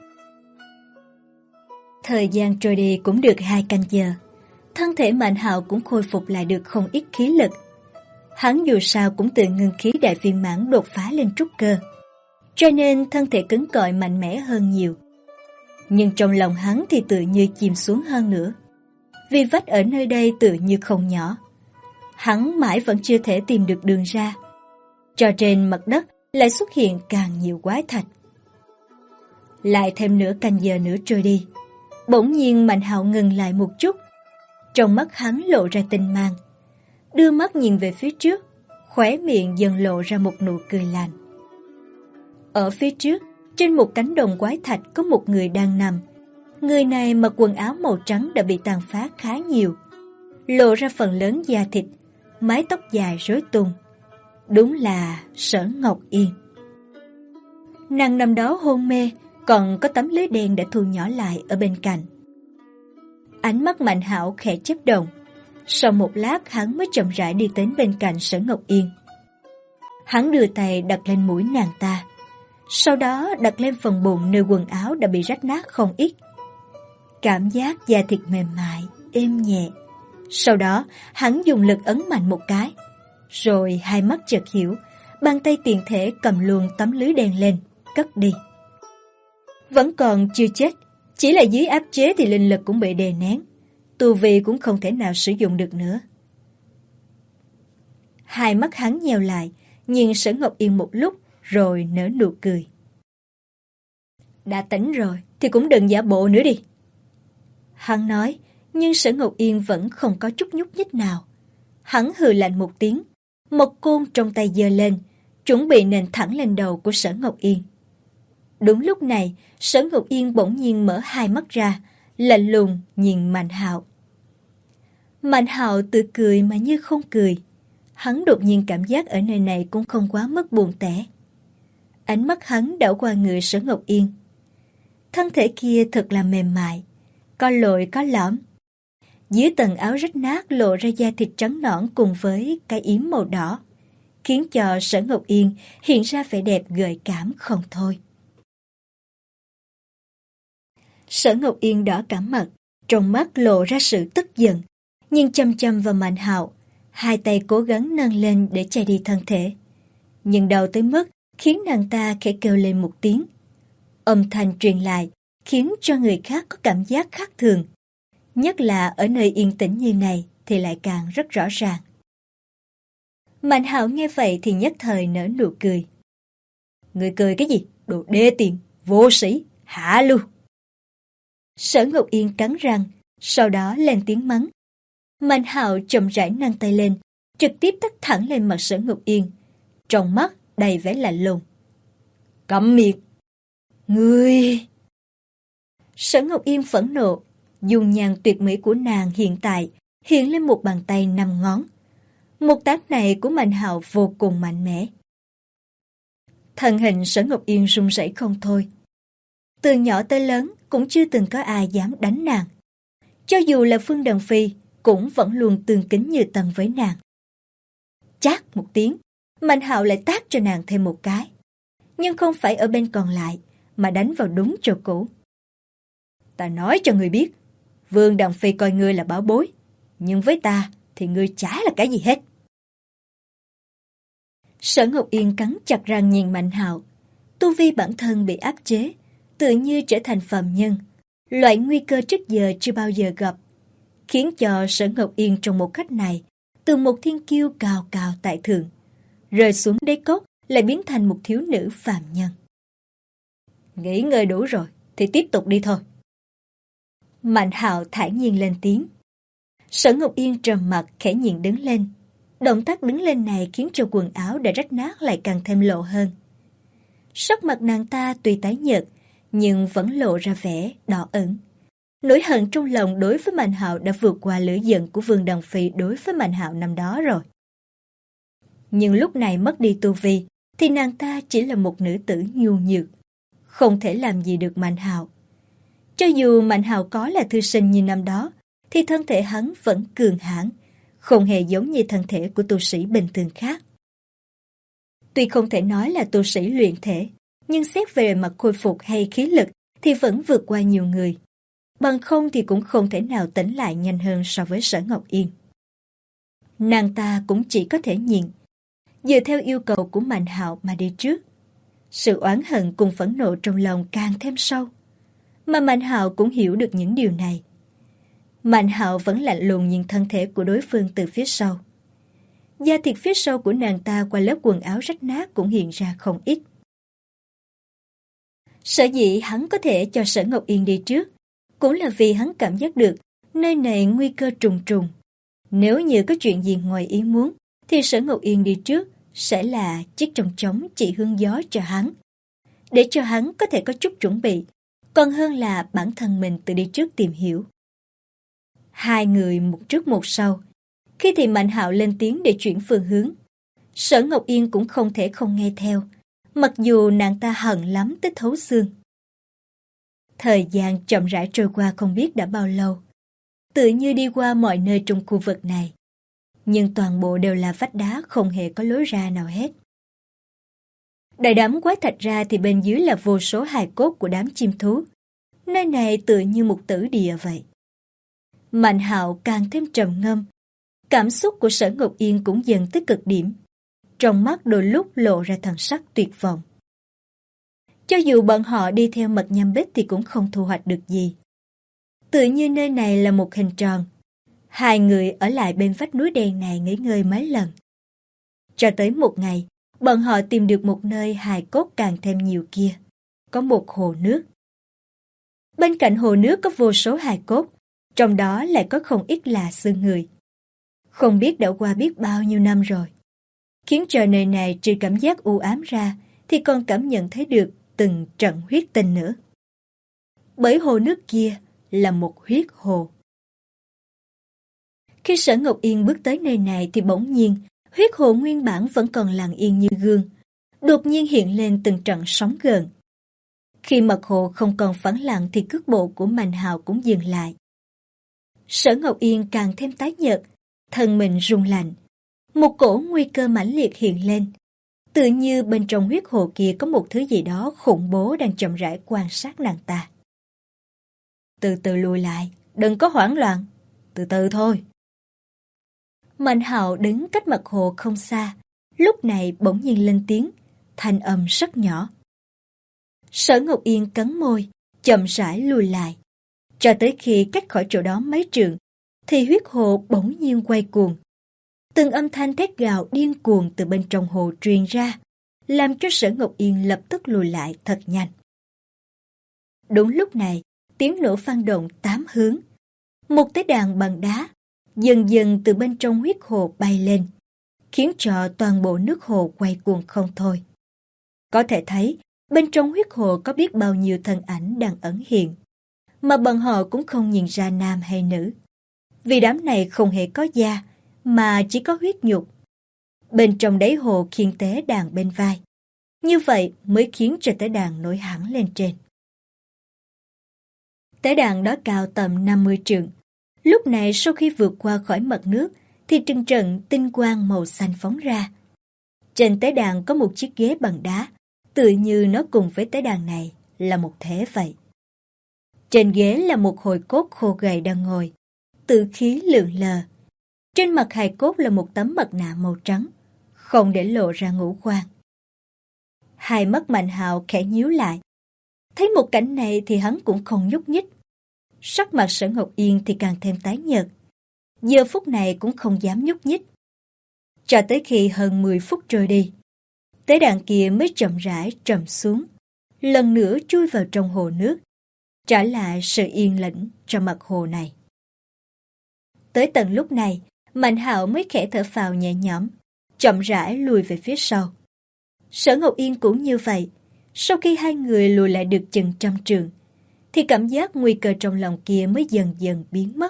Thời gian trôi đi cũng được 2 canh giờ, thân thể Mạnh Hạo cũng khôi phục lại được không ít khí lực. Hắn dù sao cũng từ ngưng khí đại viên mãn đột phá lên trúc cơ, cho nên thân thể cứng cỏi mạnh mẽ hơn nhiều. Nhưng trong lòng hắn thì tự như chìm xuống hơn nữa, vì vách ở nơi đây tự như không nhỏ. Hắn mãi vẫn chưa thể tìm được đường ra, cho trên mặt đất lại xuất hiện càng nhiều quái thạch. Lại thêm nửa canh giờ nữa trôi đi, bỗng nhiên Mạnh Hạo ngừng lại một chút. Trong mắt hắn lộ ra tinh mang, đưa mắt nhìn về phía trước, khóe miệng dần lộ ra một nụ cười lạnh. Ở phía trước, trên một cánh đồng quái thạch có một người đang nằm. Người này mặc quần áo màu trắng đã bị tàn phá khá nhiều, lộ ra phần lớn da thịt, mái tóc dài rối tung. Đúng là Sở Ngọc Yên. Nàng nằm đó hôn mê, còn có tấm lưới đen đã thu nhỏ lại ở bên cạnh. Ánh mắt Mạnh Hạo khẽ chớp động, sau một lát hắn mới chậm rãi đi đến bên cạnh Sở Ngọc Yên. Hắn đưa tay đặt lên mũi nàng ta, sau đó đặt lên phần bụng nơi quần áo đã bị rách nát không ít. Cảm giác da thịt mềm mại, êm nhẹ. Sau đó hắn dùng lực ấn mạnh một cái, rồi hai mắt chợt hiểu, bàn tay tiện thể cầm luôn tấm lưới đen lên, cất đi. Vẫn còn chưa chết, chỉ là dưới áp chế thì linh lực cũng bị đè nén, tu vi cũng không thể nào sử dụng được nữa. Hai mắt hắn nheo lại, nhìn Sở Ngọc Yên một lúc, rồi nở nụ cười. Đã tỉnh rồi, thì cũng đừng giả bộ nữa đi. Hắn nói, nhưng Sở Ngọc Yên vẫn không có chút nhúc nhích nào. Hắn hừ lạnh một tiếng, một côn trong tay giơ lên, chuẩn bị nện thẳng lên đầu của Sở Ngọc Yên. Đúng lúc này, Sở Ngọc Yên bỗng nhiên mở hai mắt ra, lạnh lùng nhìn Mạnh Hạo. Mạnh Hạo tự cười mà như không cười. Hắn đột nhiên cảm giác ở nơi này cũng không quá mức buồn tẻ. Ánh mắt hắn đảo qua người Sở Ngọc Yên. Thân thể kia thật là mềm mại, có lồi có lõm. Dưới tầng áo rách nát lộ ra da thịt trắng nõn cùng với cái yếm màu đỏ, khiến cho Sở Ngọc Yên hiện ra vẻ đẹp gợi cảm không thôi. Sở Ngọc Yên đỏ cả mặt, trong mắt lộ ra sự tức giận, nhìn chăm chăm vào Mạnh Hạo, hai tay cố gắng nâng lên để che đi thân thể. Nhưng đau tới mức khiến nàng ta khẽ kêu lên một tiếng. Âm thanh truyền lại, khiến cho người khác có cảm giác khác thường. Nhất là ở nơi yên tĩnh như này thì lại càng rất rõ ràng. Mạnh Hạo nghe vậy thì nhất thời nở nụ cười. Người cười cái gì? Đồ đê tiện, vô sĩ, hạ lưu. Sở Ngọc Yên cắn răng, sau đó lên tiếng mắng. Mạnh Hạo chậm rãi nâng tay lên, trực tiếp tát thẳng lên mặt Sở Ngọc Yên, trong mắt đầy vẻ lạnh lùng. Câm miệng! Ngươi! Sở Ngọc Yên phẫn nộ, dung nhan tuyệt mỹ của nàng hiện tại hiện lên một bàn tay 5 ngón. Một tát này của Mạnh Hạo vô cùng mạnh mẽ. Thân hình Sở Ngọc Yên run rẩy không thôi. Từ nhỏ tới lớn cũng chưa từng có ai dám đánh nàng. Cho dù là Phương Đằng Phi cũng vẫn luôn tương kính như tần với nàng. Chát một tiếng, Mạnh Hạo lại tát cho nàng thêm một cái. Nhưng không phải ở bên còn lại, mà đánh vào đúng chỗ cũ. Ta nói cho ngươi biết, Vương Đằng Phi coi ngươi là bảo bối, nhưng với ta thì ngươi chả là cái gì hết. Sở Ngọc Yên cắn chặt răng nhìn Mạnh Hạo. Tu vi bản thân bị áp chế, tự như trở thành phàm nhân, loại nguy cơ trước giờ chưa bao giờ gặp, khiến cho Sở Ngọc Yên trong một khắc này, từ một thiên kiêu cao cao tại thượng, rơi xuống đáy cốc lại biến thành một thiếu nữ phàm nhân. Nghỉ ngơi đủ rồi, thì tiếp tục đi thôi. Mạnh Hạo thản nhiên lên tiếng. Sở Ngọc Yên trầm mặt khẽ nhìn đứng lên. Động tác đứng lên này khiến cho quần áo đã rách nát lại càng thêm lộ hơn. Sắc mặt nàng ta tuy tái nhợt, nhưng vẫn lộ ra vẻ đỏ ửng. Nỗi hận trong lòng đối với Mạnh Hạo đã vượt qua lửa giận của Vương Đằng Phi đối với Mạnh Hạo năm đó rồi. Nhưng lúc này mất đi tu vi, thì nàng ta chỉ là một nữ tử nhu nhược, không thể làm gì được Mạnh Hạo. Cho dù Mạnh Hạo có là thư sinh như năm đó, thì thân thể hắn vẫn cường hãn, không hề giống như thân thể của tu sĩ bình thường khác. Tuy không thể nói là tu sĩ luyện thể, nhưng xét về mặt khôi phục hay khí lực thì vẫn vượt qua nhiều người. Bằng không thì cũng không thể nào tỉnh lại nhanh hơn so với Sở Ngọc Yên. Nàng ta cũng chỉ có thể nhịn, dựa theo yêu cầu của Mạnh Hạo mà đi trước. Sự oán hận cùng phẫn nộ trong lòng càng thêm sâu, mà Mạnh Hạo cũng hiểu được những điều này. Mạnh Hạo vẫn lạnh lùng nhìn thân thể của đối phương từ phía sau. Da thịt phía sau của nàng ta qua lớp quần áo rách nát cũng hiện ra không ít. Sở dĩ hắn có thể cho Sở Ngọc Yên đi trước, cũng là vì hắn cảm giác được nơi này nguy cơ trùng trùng. Nếu như có chuyện gì ngoài ý muốn, thì Sở Ngọc Yên đi trước sẽ là chiếc trống trống chỉ hướng gió cho hắn, để cho hắn có thể có chút chuẩn bị, còn hơn là bản thân mình tự đi trước tìm hiểu. Hai người một trước một sau. Khi thì Mạnh Hạo lên tiếng để chuyển phương hướng, Sở Ngọc Yên cũng không thể không nghe theo, mặc dù nàng ta hận lắm tới thấu xương. Thời gian chậm rãi trôi qua không biết đã bao lâu, tự như đi qua mọi nơi trong khu vực này, nhưng toàn bộ đều là vách đá, không hề có lối ra nào hết. Đại đám quái thạch ra thì bên dưới là vô số hài cốt của đám chim thú. Nơi này tựa như một tử địa vậy. Mạnh Hạo càng thêm trầm ngâm. Cảm xúc của Sở Ngọc Yên cũng dần tới cực điểm. Trong mắt đôi lúc lộ ra thần sắc tuyệt vọng. Cho dù bọn họ đi theo mật nhâm bích thì cũng không thu hoạch được gì. Tựa như nơi này là một hình tròn. Hai người ở lại bên vách núi đen này nghỉ ngơi mấy lần. Cho tới một ngày, bọn họ tìm được một nơi hài cốt càng thêm nhiều kia. Có một hồ nước. Bên cạnh hồ nước có vô số hài cốt, trong đó lại có không ít là xương người. Không biết đã qua biết bao nhiêu năm rồi. Khiến cho nơi này trừ cảm giác u ám ra, thì còn cảm nhận thấy được từng trận huyết tinh nữa. Bởi hồ nước kia là một huyết hồ. Khi Sở Ngọc Yên bước tới nơi này thì bỗng nhiên, huyết hồ nguyên bản vẫn còn lặng yên như gương, đột nhiên hiện lên từng trận sóng gợn. Khi mật hồ không còn phẳng lặng thì cước bộ của Mạnh Hạo cũng dừng lại. Sở Ngọc Yên càng thêm tái nhợt, thân mình rung lạnh. Một cổ nguy cơ mãnh liệt hiện lên. Tự như bên trong huyết hồ kia có một thứ gì đó khủng bố đang chậm rãi quan sát nàng ta. Từ từ lùi lại, đừng có hoảng loạn, từ từ thôi. Mạnh Hạo đứng cách mặt hồ không xa, lúc này bỗng nhiên lên tiếng, thanh âm rất nhỏ. Sở Ngọc Yên cắn môi, chậm rãi lùi lại. Cho tới khi cách khỏi chỗ đó mấy trượng, thì huyết hồ bỗng nhiên quay cuồng. Từng âm thanh thét gào điên cuồng từ bên trong hồ truyền ra, làm cho Sở Ngọc Yên lập tức lùi lại thật nhanh. Đúng lúc này, tiếng nổ vang động tám hướng. Một cái đàn bằng đá dần dần từ bên trong huyết hồ bay lên, khiến cho toàn bộ nước hồ quay cuồng không thôi. Có thể thấy, bên trong huyết hồ có biết bao nhiêu thân ảnh đang ẩn hiện, mà bọn họ cũng không nhìn ra nam hay nữ. Vì đám này không hề có da, mà chỉ có huyết nhục. Bên trong đáy hồ khiêng tế đàn bên vai. Như vậy mới khiến cho tế đàn nổi hẳn lên trên. Tế đàn đó cao tầm 50 trượng. Lúc này sau khi vượt qua khỏi mặt nước, thì từng trận tinh quang màu xanh phóng ra. Trên tế đàn có một chiếc ghế bằng đá, tựa như nó cùng với tế đàn này là một thể vậy. Trên ghế là một hồi cốt khô gầy đang ngồi, tử khí lượn lờ. Trên mặt hài cốt là một tấm mặt nạ màu trắng, không để lộ ra ngũ quan. Hai mắt Mạnh Hạo khẽ nhíu lại. Thấy một cảnh này thì hắn cũng không nhúc nhích. Sắc mặt Sở Ngọc Yên thì càng thêm tái nhợt. Giờ phút này cũng không dám nhúc nhích. Cho tới khi hơn 10 phút trôi đi, tế đàn kia mới chậm rãi trầm xuống, lần nữa chui vào trong hồ nước, trả lại sự yên lĩnh cho mặt hồ này. Tới tận lúc này, Mạnh Hạo mới khẽ thở phào nhẹ nhõm, chậm rãi lùi về phía sau. Sở Ngọc Yên cũng như vậy, Sau khi hai người lùi lại được chừng 100 trượng, thì cảm giác nguy cơ trong lòng kia mới dần dần biến mất.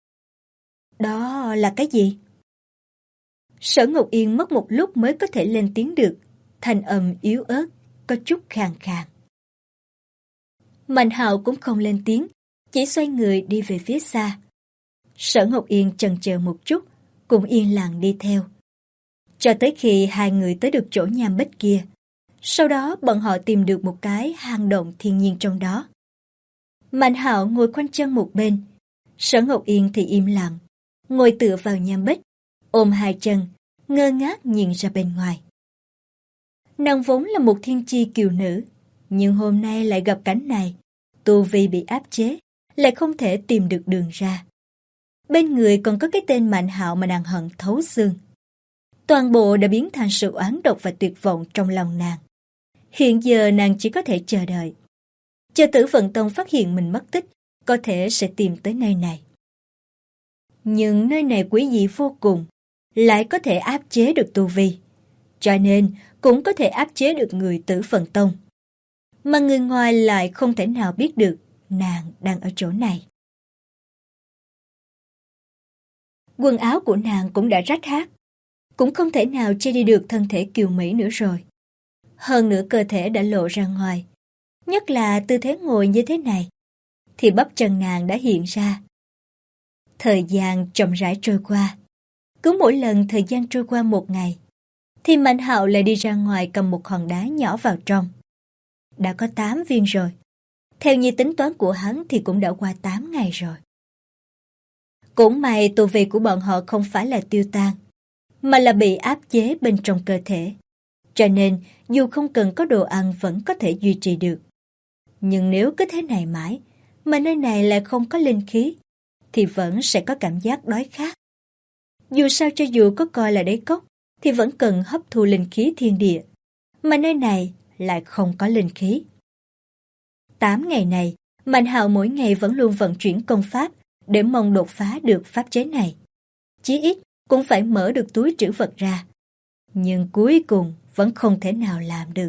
Đó là cái gì? Sở Ngọc Yên mất một lúc mới có thể lên tiếng được, thanh âm yếu ớt, có chút khàn khàn. Mạnh Hạo cũng không lên tiếng, chỉ xoay người đi về phía xa. Sở Ngọc Yên chần chờ một chút, cũng yên lặng đi theo. Cho tới khi hai người tới được chỗ nham bích kia, sau đó bọn họ tìm được một cái hang động thiên nhiên trong đó. Mạnh Hạo ngồi khoanh chân một bên, Sở Ngọc Yên thì im lặng, ngồi tựa vào nham bích, ôm hai chân, ngơ ngác nhìn ra bên ngoài. Nàng vốn là một thiên chi kiều nữ, nhưng hôm nay lại gặp cảnh này, tu vi bị áp chế, lại không thể tìm được đường ra. Bên người còn có cái tên Mạnh Hạo mà nàng hận thấu xương. Toàn bộ đã biến thành sự oán độc và tuyệt vọng trong lòng nàng. Hiện giờ nàng chỉ có thể chờ đợi. Chờ Tử Vận Tông phát hiện mình mất tích, có thể sẽ tìm tới nơi này. Nhưng nơi này quý dị vô cùng, lại có thể áp chế được tu vi. Cho nên cũng có thể áp chế được người Tử Vận Tông. Mà người ngoài lại không thể nào biết được nàng đang ở chỗ này. Quần áo của nàng cũng đã rách rát, cũng không thể nào che đi được thân thể kiều mỹ nữa rồi. Hơn nữa cơ thể đã lộ ra ngoài, nhất là tư thế ngồi như thế này, thì bắp chân nàng đã hiện ra. Thời gian chậm rãi trôi qua, cứ mỗi lần thời gian trôi qua một ngày, thì Mạnh Hạo lại đi ra ngoài cầm một hòn đá nhỏ vào trong. Đã có 8 viên rồi. Theo như tính toán của hắn thì cũng đã qua 8 ngày rồi. Cũng may tu vi của bọn họ không phải là tiêu tan, mà là bị áp chế bên trong cơ thể. Cho nên dù không cần có đồ ăn vẫn có thể duy trì được. Nhưng nếu cứ thế này mãi, mà nơi này lại không có linh khí, thì vẫn sẽ có cảm giác đói khát. Dù sao cho dù có coi là đáy cốc, thì vẫn cần hấp thu linh khí thiên địa, mà nơi này lại không có linh khí. 8 ngày này, Mạnh Hạo mỗi ngày vẫn luôn vận chuyển công pháp để mong đột phá được pháp chế này. Chí ít cũng phải mở được túi trữ vật ra. Nhưng cuối cùng vẫn không thể nào làm được.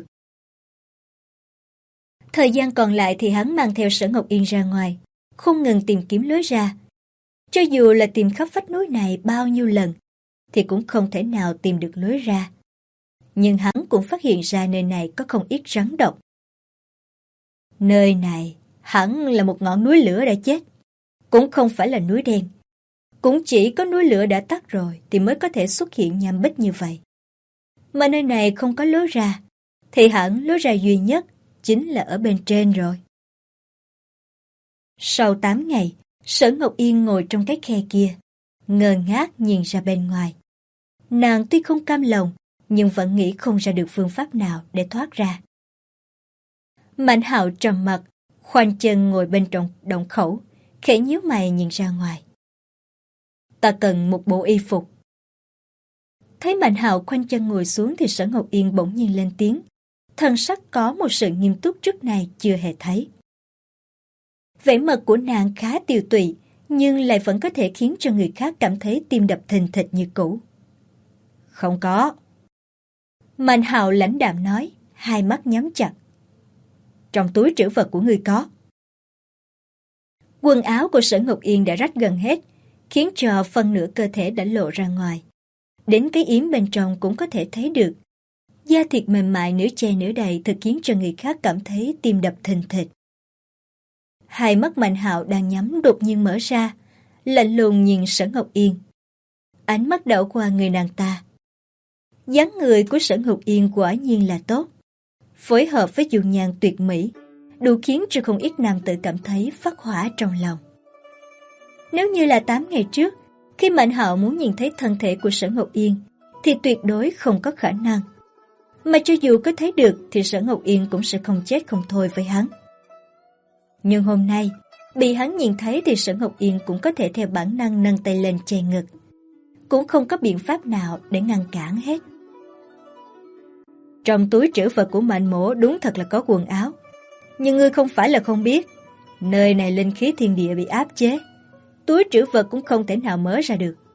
Thời gian còn lại thì hắn mang theo Sở Ngọc Yên ra ngoài, không ngừng tìm kiếm lối ra. Cho dù là tìm khắp vách núi này bao nhiêu lần, thì cũng không thể nào tìm được lối ra. Nhưng hắn cũng phát hiện ra nơi này có không ít rắn độc. Nơi này hẳn là một ngọn núi lửa đã chết, cũng không phải là núi đen. Cũng chỉ có núi lửa đã tắt rồi thì mới có thể xuất hiện nham bích như vậy. Mà nơi này không có lối ra, thì hẳn lối ra duy nhất chính là ở bên trên rồi. Sau 8 ngày, Sở Ngọc Yên ngồi trong cái khe kia, ngơ ngác nhìn ra bên ngoài. Nàng tuy không cam lòng, nhưng vẫn nghĩ không ra được phương pháp nào để thoát ra. Mạnh Hạo trầm mặc, khoanh chân ngồi bên trong động khẩu, khẽ nhíu mày nhìn ra ngoài. Ta cần một bộ y phục. Thấy Mạnh Hạo khoanh chân ngồi xuống thì Sở Ngọc Yên bỗng nhiên lên tiếng. Thần sắc có một sự nghiêm túc trước này chưa hề thấy. Vẻ mặt của nàng khá tiều tụy, nhưng lại vẫn có thể khiến cho người khác cảm thấy tim đập thình thịch như cũ. Không có. Mạnh Hạo lãnh đạm nói, hai mắt nhắm chặt. Trong túi trữ vật của ngươi có. Quần áo của Sở Ngọc Yên đã rách gần hết, khiến cho phần nửa cơ thể đã lộ ra ngoài. Đến cái yếm bên trong cũng có thể thấy được. Da thịt mềm mại nửa che nửa đầy thật khiến cho người khác cảm thấy tim đập thình thịch. Hai mắt Mạnh Hạo đang nhắm đột nhiên mở ra, lạnh lùng nhìn Sở Ngọc Yên. Ánh mắt đảo qua người nàng ta. Dáng người của Sở Ngọc Yên quả nhiên là tốt. Phối hợp với dung nhan tuyệt mỹ, đủ khiến cho không ít nam tử cảm thấy phát hỏa trong lòng. Nếu như là 8 ngày trước, khi Mạnh Hạo muốn nhìn thấy thân thể của Sở Ngọc Yên, thì tuyệt đối không có khả năng. Mà cho dù có thấy được thì Sở Ngọc Yên cũng sẽ không chết không thôi với hắn. Nhưng hôm nay, bị hắn nhìn thấy thì Sở Ngọc Yên cũng có thể theo bản năng nâng tay lên che ngực. Cũng không có biện pháp nào để ngăn cản hết. Trong túi trữ vật của Mạnh Mỗ đúng thật là có quần áo. Nhưng ngươi không phải là không biết, nơi này linh khí thiên địa bị áp chế. Túi trữ vật cũng không thể nào mở ra được.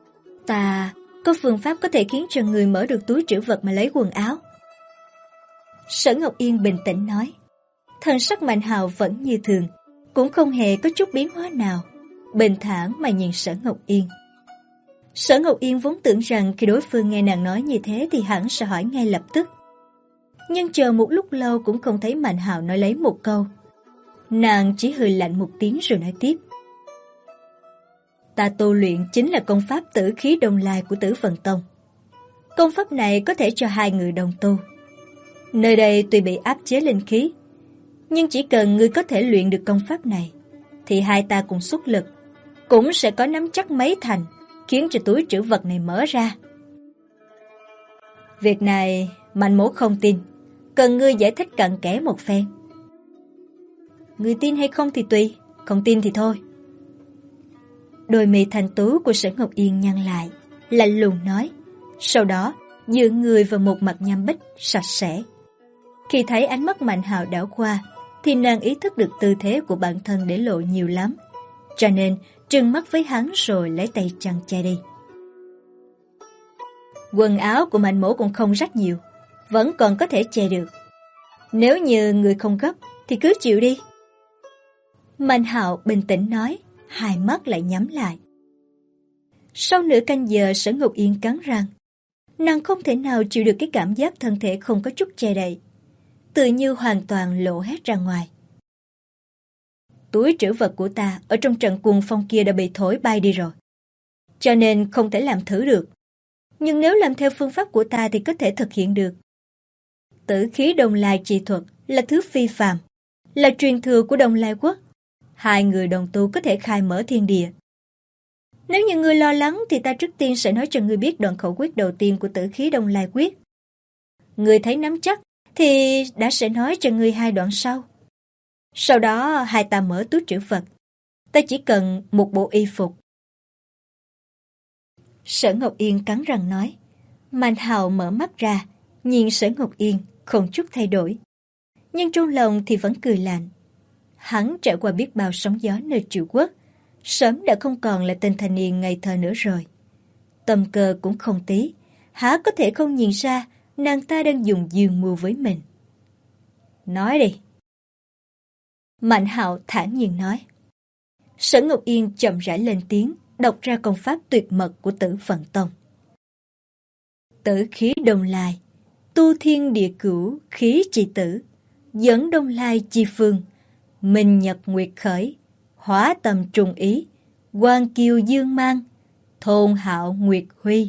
Ta có phương pháp có thể khiến cho người mở được túi trữ vật mà lấy quần áo. Sở Ngọc Yên bình tĩnh nói. Thần sắc Mạnh Hạo vẫn như thường, cũng không hề có chút biến hóa nào, bình thản mà nhìn Sở Ngọc Yên. Sở Ngọc Yên vốn tưởng rằng khi đối phương nghe nàng nói như thế thì hẳn sẽ hỏi ngay lập tức. Nhưng chờ một lúc lâu cũng không thấy Mạnh Hạo nói lấy một câu. Nàng chỉ hừ lạnh một tiếng rồi nói tiếp. Ta tu luyện chính là công pháp Tử Khí Đông Lai của Tử Phần Tông. Công pháp này có thể cho hai người đồng tu. Nơi đây tuy bị áp chế linh khí, nhưng chỉ cần ngươi có thể luyện được công pháp này, thì hai ta cùng xuất lực, cũng sẽ có nắm chắc mấy thành, khiến cho túi trữ vật này mở ra. Việc này Mạnh mỗ không tin, cần ngươi giải thích cặn kẽ một phen. Ngươi tin hay không thì tùy, không tin thì thôi. Đôi mi thanh tú của Sở Ngọc Yên nhăn lại, lạnh lùng nói, sau đó dựa người vào một mặt nham bích sạch sẽ. Khi thấy ánh mắt Mạnh Hạo đảo qua, thì nàng ý thức được tư thế của bản thân để lộ nhiều lắm, cho nên trừng mắt với hắn rồi lấy tay chặn che đi. Quần áo của Mạnh mỗ cũng không rách nhiều, vẫn còn có thể che được. Nếu như người không gấp thì cứ chịu đi. Mạnh Hạo bình tĩnh nói, hai mắt lại nhắm lại. Sau nửa canh giờ, Sở Ngọc Yên cắn răng. Nàng không thể nào chịu được cái cảm giác thân thể không có chút che đậy, tự như hoàn toàn lộ hết ra ngoài. Túi trữ vật của ta ở trong trận cuồng phong kia đã bị thổi bay đi rồi, cho nên không thể làm thử được. Nhưng nếu làm theo phương pháp của ta thì có thể thực hiện được. Tử khí Đông Lai chi thuật là thứ phi phàm, là truyền thừa của Đông Lai quốc. Hai người đồng tu có thể khai mở thiên địa. Nếu như ngươi lo lắng thì ta trước tiên sẽ nói cho ngươi biết đoạn khẩu quyết đầu tiên của Tử khí Đông Lai quyết. Ngươi thấy nắm chắc thì đã sẽ nói cho ngươi hai đoạn sau. Sau đó hai ta mở túi trữ vật. Ta chỉ cần một bộ y phục. Sở Ngọc Yên cắn răng nói. Mạnh Hạo mở mắt ra, nhìn Sở Ngọc Yên không chút thay đổi, nhưng trong lòng thì vẫn cười lạnh. Hắn trải qua biết bao sóng gió nơi Triệu Quốc, sớm đã không còn là tên thanh niên ngây thơ nữa rồi. Tâm cơ cũng không tí, há có thể không nhìn ra nàng ta đang dùng dương mưu với mình. Nói đi. Mạnh Hạo thản nhiên nói. Sở Ngọc Yên chậm rãi lên tiếng, đọc ra công pháp tuyệt mật của Tử Phần Tông. Tử khí Đông Lai, tu thiên địa cửu khí chi tử, dẫn Đông Lai chi phương, minh nhật nguyệt khởi, hóa tầm trùng ý, quang kiều dương mang, thôn hạo nguyệt huy.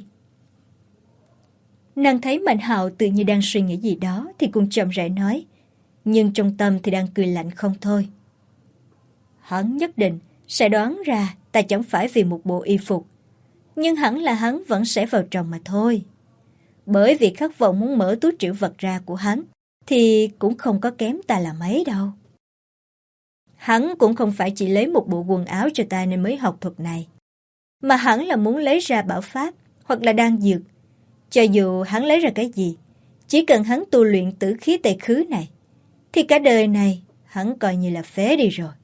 Nàng thấy Mạnh Hạo tự như đang suy nghĩ gì đó thì cũng chậm rãi nói, nhưng trong tâm thì đang cười lạnh không thôi. Hắn nhất định sẽ đoán ra ta chẳng phải vì một bộ y phục, nhưng hẳn là hắn vẫn sẽ vào trong mà thôi. Bởi vì khát vọng muốn mở túi trữ vật ra của hắn thì cũng không có kém ta là mấy đâu. Hắn cũng không phải chỉ lấy một bộ quần áo cho ta nên mới học thuật này, mà hẳn là muốn lấy ra bảo pháp hoặc là đan dược. Cho dù hắn lấy ra cái gì, chỉ cần hắn tu luyện tử khí tề khứ này, thì cả đời này hắn coi như là phế đi rồi.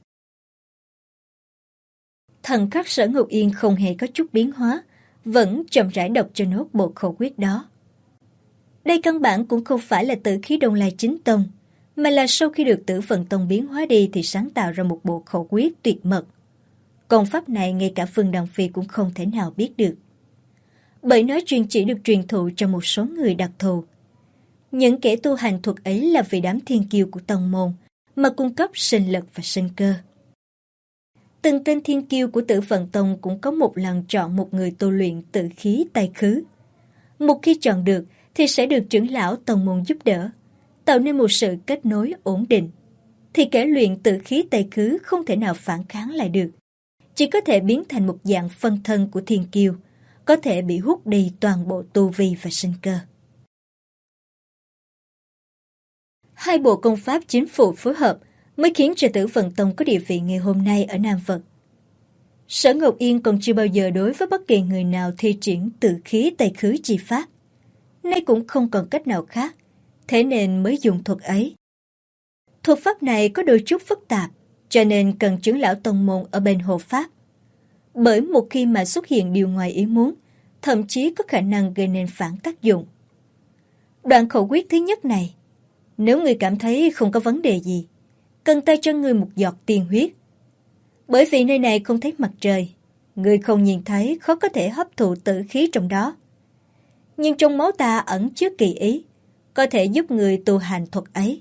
Thần khắc Sở Ngọc Yên không hề có chút biến hóa, vẫn chậm rãi đọc cho nốt bộ khẩu quyết đó. Đây căn bản cũng không phải là tử khí Đông Lai chính tông, mà là sau khi được Tử Phần Tông biến hóa đi thì sáng tạo ra một bộ khẩu quyết tuyệt mật. Công pháp này ngay cả Phương Đăng Phi cũng không thể nào biết được, bởi nó chỉ được truyền thụ cho một số người đặc thù. Những kẻ tu hành thuật ấy là vì đám thiên kiêu của tông môn mà cung cấp sinh lực và sinh cơ. Từng tên thiên kiêu của Tử Phần Tông cũng có một lần chọn một người tu luyện tử khí tây khứ. Một khi chọn được thì sẽ được trưởng lão tông môn giúp đỡ, tạo nên một sự kết nối ổn định. Thì kẻ luyện tử khí tây khứ không thể nào phản kháng lại được, chỉ có thể biến thành một dạng phân thân của thiên kiêu, có thể bị hút đi toàn bộ tu vi và sinh cơ. Hai bộ công pháp chính phủ phối hợp mới khiến cho Tử Phần Tông có địa vị ngày hôm nay ở Nam Vực. Sở Ngọc Yên còn chưa bao giờ đối với bất kỳ người nào thi triển tử khí tây khứ chi pháp, nay cũng không còn cách nào khác, thế nên mới dùng thuật ấy. Thuật pháp này có đôi chút phức tạp, cho nên cần trưởng lão tông môn ở bên hộ pháp. Bởi một khi mà xuất hiện điều ngoài ý muốn, thậm chí có khả năng gây nên phản tác dụng. Đoạn khẩu quyết thứ nhất này, Nếu ngươi cảm thấy không có vấn đề gì, cần ta cho ngươi một giọt tiên huyết. Bởi vì nơi này không thấy mặt trời, ngươi không nhìn thấy, khó có thể hấp thụ tử khí trong đó. Nhưng trong máu ta ẩn chứa kỳ ý, có thể giúp người tu hành thuật ấy.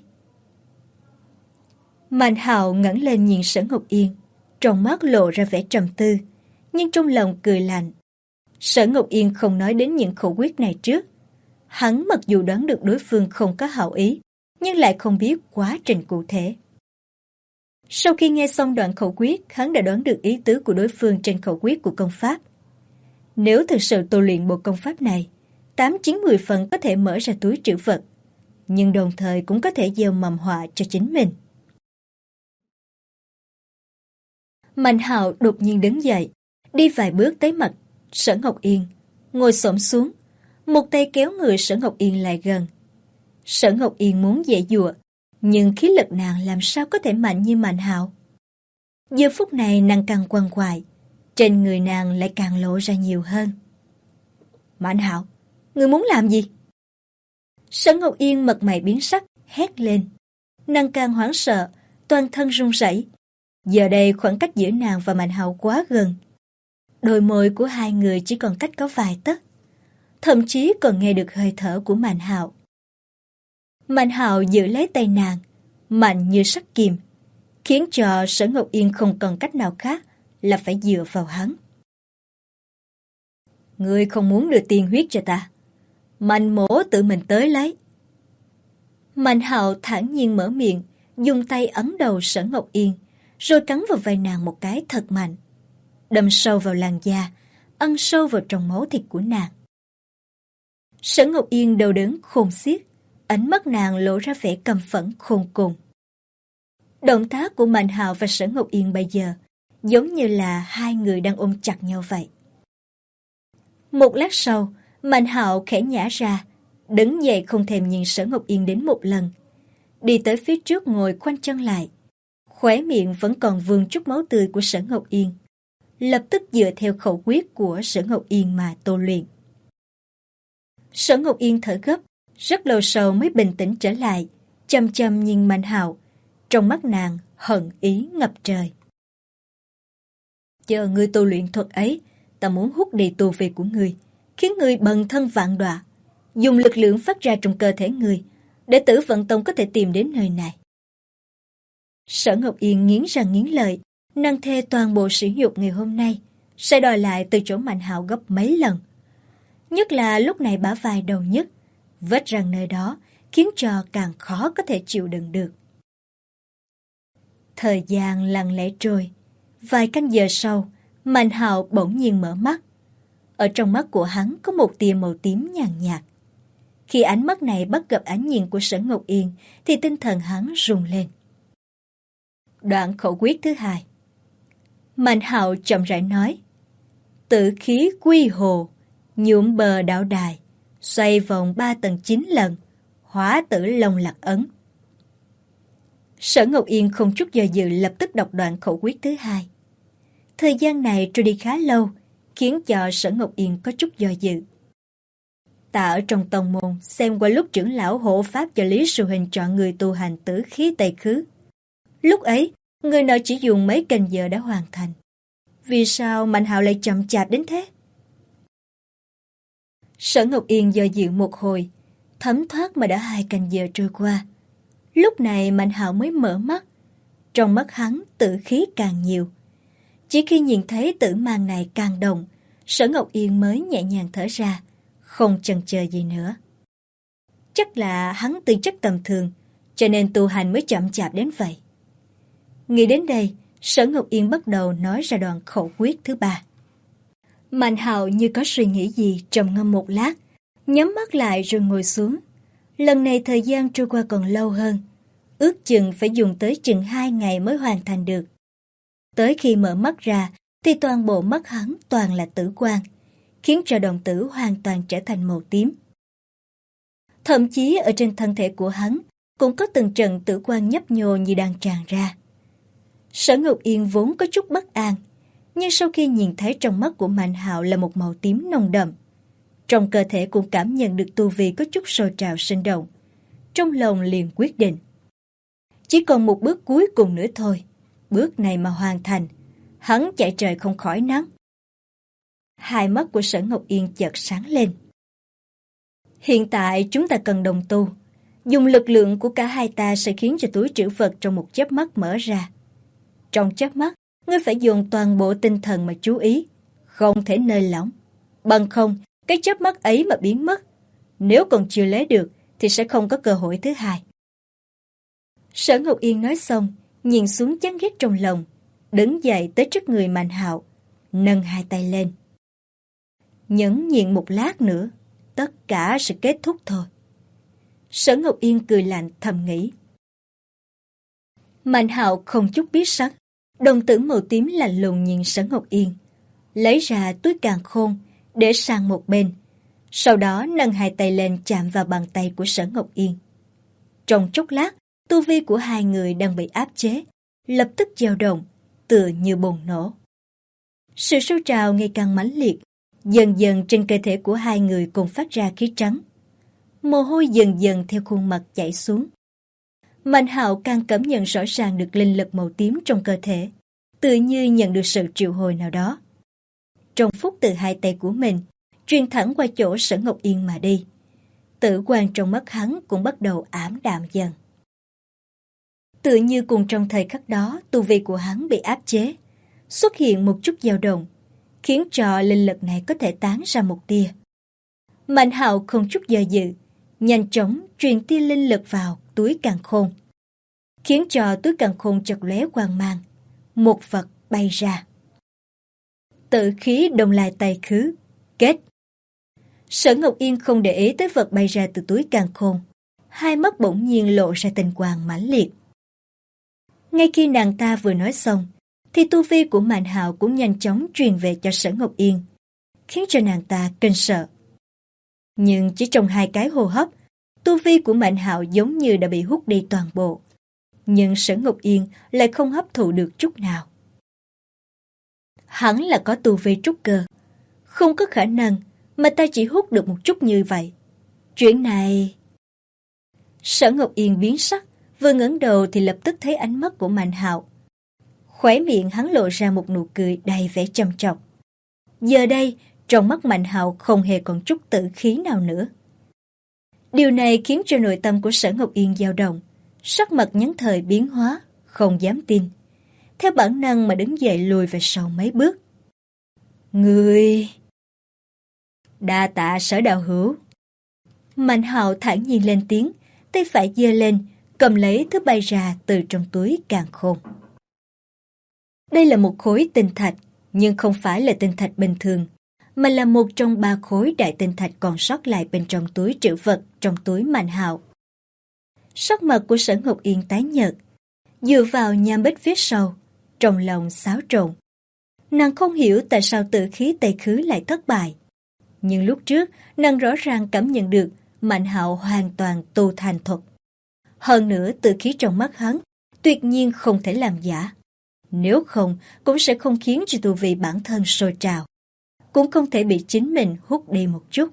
Mạnh Hạo ngẩng lên nhìn Sở Ngọc Yên, trong mắt lộ ra vẻ trầm tư, nhưng trong lòng cười lạnh. Sở Ngọc Yên không nói đến những khẩu quyết này trước. Hắn mặc dù đoán được đối phương không có hảo ý, nhưng lại không biết quá trình cụ thể. Sau khi nghe xong đoạn khẩu quyết, hắn đã đoán được ý tứ của đối phương trên khẩu quyết của công pháp. Nếu thực sự tu luyện bộ công pháp này, 8-9-10 phần có thể mở ra túi trữ vật, nhưng đồng thời cũng có thể gieo mầm họa cho chính mình. Mạnh Hạo đột nhiên đứng dậy, đi vài bước tới mặt Sở Ngọc Yên, ngồi xổm xuống, một tay kéo người Sở Ngọc Yên lại gần. Sở Ngọc Yên muốn giãy giụa, nhưng khí lực nàng làm sao có thể mạnh như Mạnh Hạo. Giờ phút này nàng càng quằn quại, trên người nàng lại càng lộ ra nhiều hơn. Mạnh Hạo, ngươi muốn làm gì? Sở Ngọc Yên mặt mày biến sắc, hét lên. Nàng càng hoảng sợ, toàn thân run rẩy. Giờ đây khoảng cách giữa nàng và Mạnh Hạo quá gần. Đôi môi của hai người chỉ còn cách có vài tấc, thậm chí còn nghe được hơi thở của Mạnh Hạo. Mạnh Hạo giữ lấy tay nàng, mạnh như sắt kìm, khiến cho Sở Ngọc Yên không còn cách nào khác là phải dựa vào hắn. Ngươi không muốn đưa tiên huyết cho ta, Mạnh mỗ tự mình tới lấy. Mạnh Hạo thản nhiên mở miệng, dùng tay ấn đầu Sở Ngọc Yên, rồi cắn vào vai nàng một cái thật mạnh, đâm sâu vào làn da, ăn sâu vào trong máu thịt của nàng. Sở Ngọc Yên đau đớn khôn xiết, ánh mắt nàng lộ ra vẻ căm phẫn khôn cùng. Động tác của Mạnh Hạo và Sở Ngọc Yên bây giờ giống như là hai người đang ôm chặt nhau vậy. Một lát sau, Mạnh Hạo khẽ nhả ra, đứng dậy không thèm nhìn Sở Ngọc Yên đến một lần, đi tới phía trước ngồi khoanh chân lại, khóe miệng vẫn còn vương chút máu tươi của Sở Ngọc Yên, lập tức dựa theo khẩu quyết của Sở Ngọc Yên mà tu luyện. Sở Ngọc Yên thở gấp, rất lâu sau mới bình tĩnh trở lại, chăm chăm nhìn Mạnh Hạo, trong mắt nàng hận ý ngập trời. Chờ ngươi tu luyện thuật ấy, ta muốn hút đi tu vi của ngươi, khiến ngươi bần thân vạn đọa, dùng lực lượng phát ra trong cơ thể ngươi, để Tử Vận Tông có thể tìm đến nơi này. Sở Ngọc Yên nghiến răng nghiến lợi, nàng thề toàn bộ sỉ nhục ngày hôm nay sẽ đòi lại từ chỗ Mạnh Hạo gấp mấy lần. Nhất là lúc này bả vai đầu nhất, vết răng nơi đó khiến cho càng khó có thể chịu đựng được. Thời gian lặng lẽ trôi, vài canh giờ sau, Mạnh Hạo bỗng nhiên mở mắt. Ở trong mắt của hắn có một tia màu tím nhàn nhạt. Khi ánh mắt này bắt gặp ánh nhìn của Sở Ngọc Yên, thì tinh thần hắn rung lên. Đoạn khẩu quyết thứ hai. Mạnh Hạo chậm rãi nói: Tử khí quy hồ, nhuộm bờ đạo đài, xoay vòng 3 tầng 9 lần, hóa tử long lạc ấn. Sở Ngọc Yên không chút do dự lập tức đọc đoạn khẩu quyết thứ hai. Thời gian này trôi đi khá lâu, khiến cho Sở Ngọc Yên có chút do dự. Ta ở trong tông môn xem qua lúc trưởng lão hộ pháp cho Lý Sư Huynh chọn người tu hành tử khí Tây Khứ. Lúc ấy, người nào chỉ dùng mấy canh giờ đã hoàn thành. Vì sao Mạnh Hạo lại chậm chạp đến thế? Sở Ngọc Yên do dự một hồi, thấm thoát mà đã 2 canh giờ trôi qua. Lúc này Mạnh Hạo mới mở mắt. Trong mắt hắn tử khí càng nhiều. Chỉ khi nhìn thấy tử mang này càng đồng, Sở Ngọc Yên mới nhẹ nhàng thở ra, không chần chờ gì nữa. Chắc là hắn tư chất tầm thường, cho nên tu hành mới chậm chạp đến vậy. Nghĩ đến đây, Sở Ngọc Yên bắt đầu nói ra đoạn khẩu quyết thứ 3. Mạnh Hạo như có suy nghĩ gì, trầm ngâm một lát, nhắm mắt lại rồi ngồi xuống. Lần này thời gian trôi qua còn lâu hơn, ước chừng phải dùng tới chừng 2 ngày mới hoàn thành được. Tới khi mở mắt ra, thì toàn bộ mắt hắn toàn là tử quang, khiến cho đồng tử hoàn toàn trở thành màu tím. Thậm chí ở trên thân thể của hắn cũng có từng trận tử quang nhấp nhô như đang tràn ra. Sở Ngọc Yên vốn có chút bất an, nhưng sau khi nhìn thấy trong mắt của Mạnh Hạo là một màu tím nồng đậm, trong cơ thể cũng cảm nhận được tu vi có chút sôi trào sinh động, trong lòng liền quyết định. Chỉ còn một bước cuối cùng nữa thôi, bước này mà hoàn thành, hắn chạy trời không khỏi nắng. Hai mắt của Sở Ngọc Yên chợt sáng lên. Hiện tại chúng ta cần đồng tu. Dùng lực lượng của cả hai ta sẽ khiến cho túi trữ vật trong một chớp mắt mở ra. Trong chớp mắt, ngươi phải dùng toàn bộ tinh thần mà chú ý, không thể nơi lỏng. Bằng không, cái chớp mắt ấy mà biến mất, nếu còn chưa lấy được thì sẽ không có cơ hội thứ hai. Sở Ngọc Yên nói xong, nhìn xuống chán ghét trong lòng, đứng dậy tới trước người Mạnh Hạo, nâng hai tay lên. Nhẫn nhịn một lát nữa, tất cả sẽ kết thúc thôi. Sở Ngọc Yên cười lạnh thầm nghĩ. Mạnh Hạo không chút biết sắc, đồng tử màu tím lạnh lùng nhìn Sở Ngọc Yên, lấy ra túi càn khôn để sang một bên, sau đó nâng hai tay lên chạm vào bàn tay của Sở Ngọc Yên. Trong chốc lát, tu vi của hai người đang bị áp chế, lập tức dao động, tựa như bùng nổ. Sự sôi trào ngày càng mãnh liệt, dần dần trên cơ thể của hai người cùng phát ra khí trắng. Mồ hôi dần dần theo khuôn mặt chảy xuống. Mạnh Hạo càng cảm nhận rõ ràng được linh lực màu tím trong cơ thể, tự như nhận được sự triệu hồi nào đó. Trong phút từ hai tay của mình, truyền thẳng qua chỗ Sở Ngọc Yên mà đi. Tử quang trong mắt hắn cũng bắt đầu ảm đạm dần. Tự như cùng trong thời khắc đó, tu vi của hắn bị áp chế, xuất hiện một chút dao động, khiến cho linh lực này có thể tán ra một tia. Mạnh Hạo không chút do dự, nhanh chóng truyền tia linh lực vào túi càn khôn, khiến cho túi càn khôn chợt lóe quang mang, một vật bay ra. Tự khí đồng lai tay khứ, kết. Sở Ngọc Yên không để ý tới vật bay ra từ túi càn khôn, hai mắt bỗng nhiên lộ ra tình quang mãnh liệt. Ngay khi nàng ta vừa nói xong, thì tu vi của Mạnh Hạo cũng nhanh chóng truyền về cho Sở Ngọc Yên, khiến cho nàng ta kinh sợ. Nhưng chỉ trong 2 cái hô hấp, tu vi của Mạnh Hạo giống như đã bị hút đi toàn bộ. Nhưng Sở Ngọc Yên lại không hấp thụ được chút nào. Hắn là có tu vi trúc cơ, không có khả năng mà ta chỉ hút được một chút như vậy. Chuyện này... Sở Ngọc Yên biến sắc, vừa ngẩng đầu thì lập tức thấy ánh mắt của Mạnh Hạo. Khóe miệng hắn lộ ra một nụ cười đầy vẻ châm chọc. Giờ đây, trong mắt Mạnh Hạo không hề còn chút tử khí nào nữa. Điều này khiến cho nội tâm của Sở Ngọc Yên dao động, sắc mặt nhất thời biến hóa, không dám tin. Theo bản năng mà đứng dậy lùi về sau mấy bước. Ngươi... Đa tạ Sở đạo hữu. Mạnh Hạo thản nhiên lên tiếng, tay phải giơ lên, cầm lấy thứ bay ra từ trong túi càn khôn. Đây là một khối tinh thạch, nhưng không phải là tinh thạch bình thường, mà là một trong 3 khối đại tinh thạch còn sót lại bên trong túi trữ vật trong túi Mạnh Hạo. Sắc mặt của Sở Ngọc Yên tái nhợt, dựa vào nham bích phía sau, trong lòng xáo trộn. Nàng không hiểu tại sao tự khí Tây Khứ lại thất bại. Nhưng lúc trước, nàng rõ ràng cảm nhận được Mạnh Hạo hoàn toàn tu thành thuật. Hơn nữa tự khí trong mắt hắn, tuyệt nhiên không thể làm giả. Nếu không, cũng sẽ không khiến cho tu vi bản thân sôi trào. Cũng không thể bị chính mình hút đi một chút.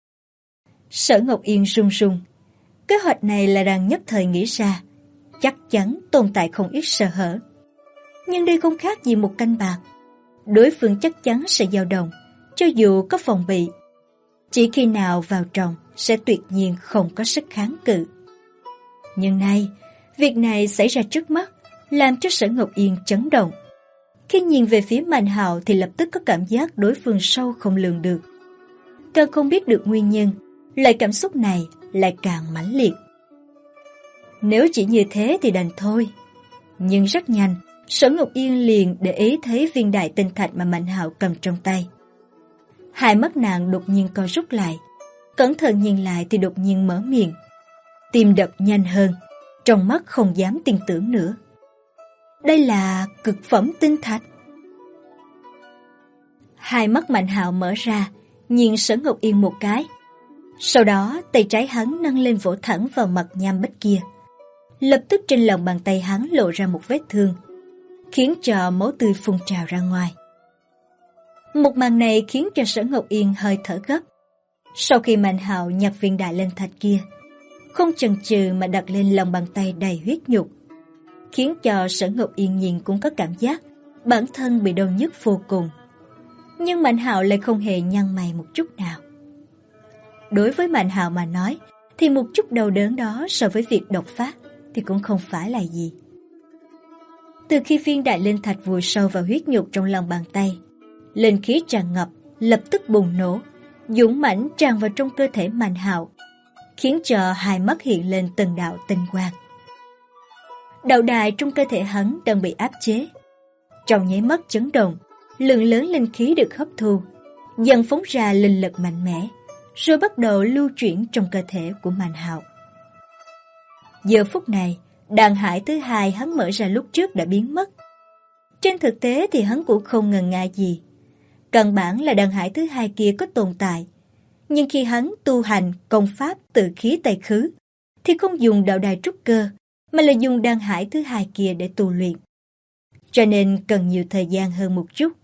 Sở Ngọc Yên run run. Kế hoạch này là đang nhất thời nghĩ ra, chắc chắn tồn tại không ít sơ hở. Nhưng đây không khác gì một canh bạc. Đối phương chắc chắn sẽ dao động, cho dù có phòng bị. Chỉ khi nào vào trong sẽ tuyệt nhiên không có sức kháng cự. Nhưng nay, việc này xảy ra trước mắt, làm cho Sở Ngọc Yên chấn động. Khi nhìn về phía Mạnh Hạo thì lập tức có cảm giác đối phương sâu không lường được. Càng không biết được nguyên nhân, loại cảm xúc này lại càng mãnh liệt. Nếu chỉ như thế thì đành thôi. Nhưng rất nhanh, Sở Ngọc Yên liền để ý thấy viên đại tinh thạch mà Mạnh Hạo cầm trong tay. Hai mắt nàng đột nhiên co rút lại, cẩn thận nhìn lại thì đột nhiên mở miệng. Tim đập nhanh hơn, trong mắt không dám tin tưởng nữa. Đây là cực phẩm tinh thạch. Hai mắt Mạnh Hạo mở ra, nhìn Sở Ngọc Yên một cái. Sau đó tay trái hắn nâng lên vỗ thẳng vào mặt nham bích kia. Lập tức trên lòng bàn tay hắn lộ ra một vết thương, khiến cho máu tươi phun trào ra ngoài. Một màn này khiến cho Sở Ngọc Yên hơi thở gấp. Sau khi Mạnh Hạo nhặt viên đại linh thạch kia, không chần chừ mà đặt lên lòng bàn tay đầy huyết nhục, khiến cho Sở Ngọc Yên nhìn cũng có cảm giác bản thân bị đau nhức vô cùng. Nhưng Mạnh Hạo lại không hề nhăn mày một chút nào. Đối với Mạnh Hạo mà nói, thì một chút đau đớn đó so với việc độc phát thì cũng không phải là gì. Từ khi viên đại linh thạch vùi sâu vào huyết nhục trong lòng bàn tay, linh khí tràn ngập, lập tức bùng nổ, dũng mãnh tràn vào trong cơ thể Mạnh Hạo, khiến cho hai mắt hiện lên từng đạo tinh quang. Đạo đài trong cơ thể hắn đang bị áp chế. Trong nháy mắt chấn động, lượng lớn linh khí được hấp thu, dần phóng ra linh lực mạnh mẽ, rồi bắt đầu lưu chuyển trong cơ thể của Mạnh Hạo. Giờ phút này, đàn hải thứ hai hắn mở ra lúc trước đã biến mất. Trên thực tế thì hắn cũng không ngần ngại gì. Căn bản là đàn hải thứ hai kia có tồn tại. Nhưng khi hắn tu hành công pháp tự khí tây khứ, thì không dùng đạo đài trúc cơ, mà là dùng đàn hải thứ hai kia để tu luyện. Cho nên cần nhiều thời gian hơn một chút.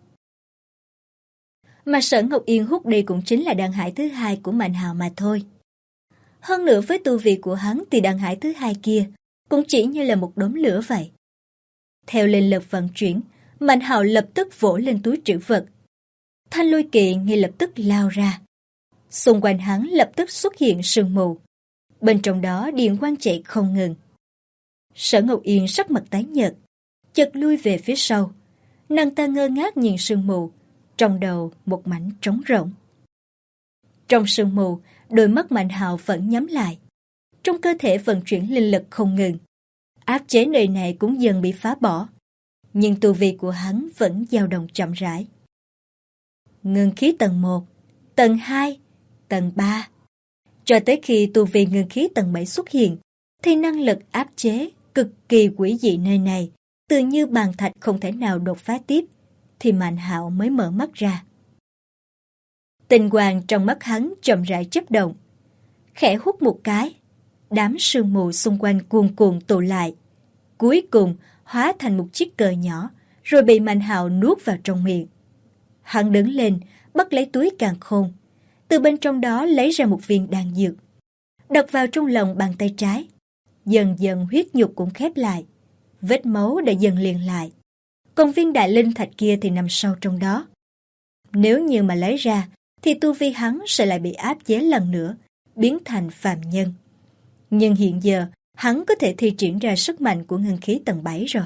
Mà Sở Ngọc Yên hút đi cũng chính là đàn hải thứ hai của Mạnh Hạo mà thôi. Hơn nữa với tu vi của hắn thì đàn hải thứ hai kia cũng chỉ như là một đốm lửa vậy. Theo linh lực vận chuyển, Mạnh Hạo lập tức vỗ lên túi trữ vật. Thanh lôi kỳ ngay lập tức lao ra. Xung quanh hắn lập tức xuất hiện sương mù. Bên trong đó điện quang chạy không ngừng. Sở Ngọc Yên sắc mặt tái nhợt, chợt lui về phía sau. Nàng ta ngơ ngác nhìn sương mù, trong đầu một mảnh trống rỗng. Trong sương mù, đôi mắt Mạnh Hạo vẫn nhắm lại. Trong cơ thể vận chuyển linh lực không ngừng. Áp chế nơi này cũng dần bị phá bỏ. Nhưng tu vi của hắn vẫn dao động chậm rãi. Ngưng khí tầng 1, tầng 2, tầng 3. Cho tới khi tu vi ngưng khí tầng 7 xuất hiện, thì năng lực áp chế cực kỳ quỷ dị nơi này, tự như bàn thạch không thể nào đột phá tiếp, thì Mạnh Hạo mới mở mắt ra. Tinh quang trong mắt hắn chậm rãi chớp động, khẽ hút một cái, đám sương mù xung quanh cuồn cuộn tụ lại, cuối cùng hóa thành một chiếc cờ nhỏ, rồi bị Mạnh Hạo nuốt vào trong miệng. Hắn đứng lên, bắt lấy túi càn khôn, từ bên trong đó lấy ra một viên đan dược, đặt vào trong lòng bàn tay trái. Dần dần huyết nhục cũng khép lại, vết máu đã dần liền lại. Còn viên đại linh thạch kia thì nằm sâu trong đó. Nếu như mà lấy ra, thì tu vi hắn sẽ lại bị áp chế lần nữa, biến thành phàm nhân. Nhưng hiện giờ, hắn có thể thi triển ra sức mạnh của ngưng khí tầng 7 rồi.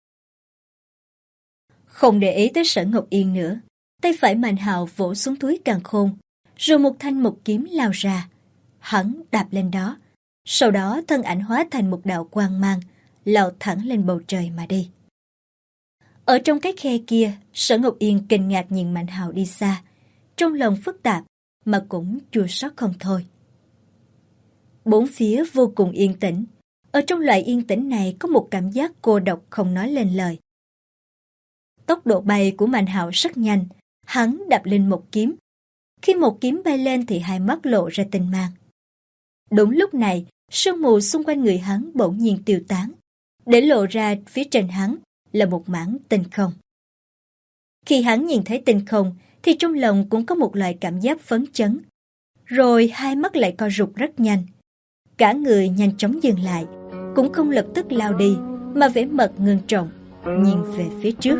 Không để ý tới Sở Ngọc Yên nữa, tay phải Mạnh Hạo vỗ xuống túi càn khôn, rồi một thanh một kiếm lao ra. Hắn đạp lên đó, sau đó thân ảnh hóa thành một đạo quang mang, lao thẳng lên bầu trời mà đi. Ở trong cái khe kia, Sở Ngọc Yên kinh ngạc nhìn Mạnh Hạo đi xa, trong lòng phức tạp mà cũng chua xót không thôi. Bốn phía vô cùng yên tĩnh, ở trong loại yên tĩnh này có một cảm giác cô độc không nói lên lời. Tốc độ bay của Mạnh Hạo rất nhanh, hắn đạp lên một kiếm. Khi một kiếm bay lên thì hai mắt lộ ra tinh mang. Đúng lúc này, sương mù xung quanh người hắn bỗng nhiên tiêu tán, để lộ ra phía trên hắn là một mảng tinh không. Khi hắn nhìn thấy tinh không, thì trong lòng cũng có một loại cảm giác phấn chấn. Rồi hai mắt lại co rụt rất nhanh. Cả người nhanh chóng dừng lại, cũng không lập tức lao đi, mà vẻ mặt ngưng trọng, nhìn về phía trước.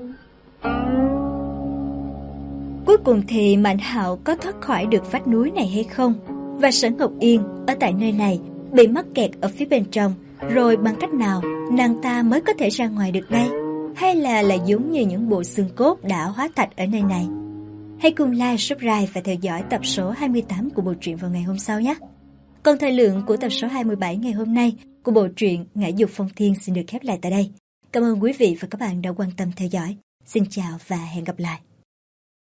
Cuối cùng thì Mạnh Hạo có thoát khỏi được vách núi này hay không? Và Sở Ngọc Yên ở tại nơi này bị mắc kẹt ở phía bên trong, rồi bằng cách nào nàng ta mới có thể ra ngoài được đây? Hay là lại giống như những bộ xương cốt đã hóa thạch ở nơi này? Hãy cùng like, subscribe và theo dõi tập số 28 của bộ truyện vào ngày hôm sau nhé. Còn thời lượng của tập số 27 ngày hôm nay của bộ truyện Ngải Dục Phong Thiên xin được khép lại tại đây. Cảm ơn quý vị và các bạn đã quan tâm theo dõi. Xin chào và hẹn gặp lại.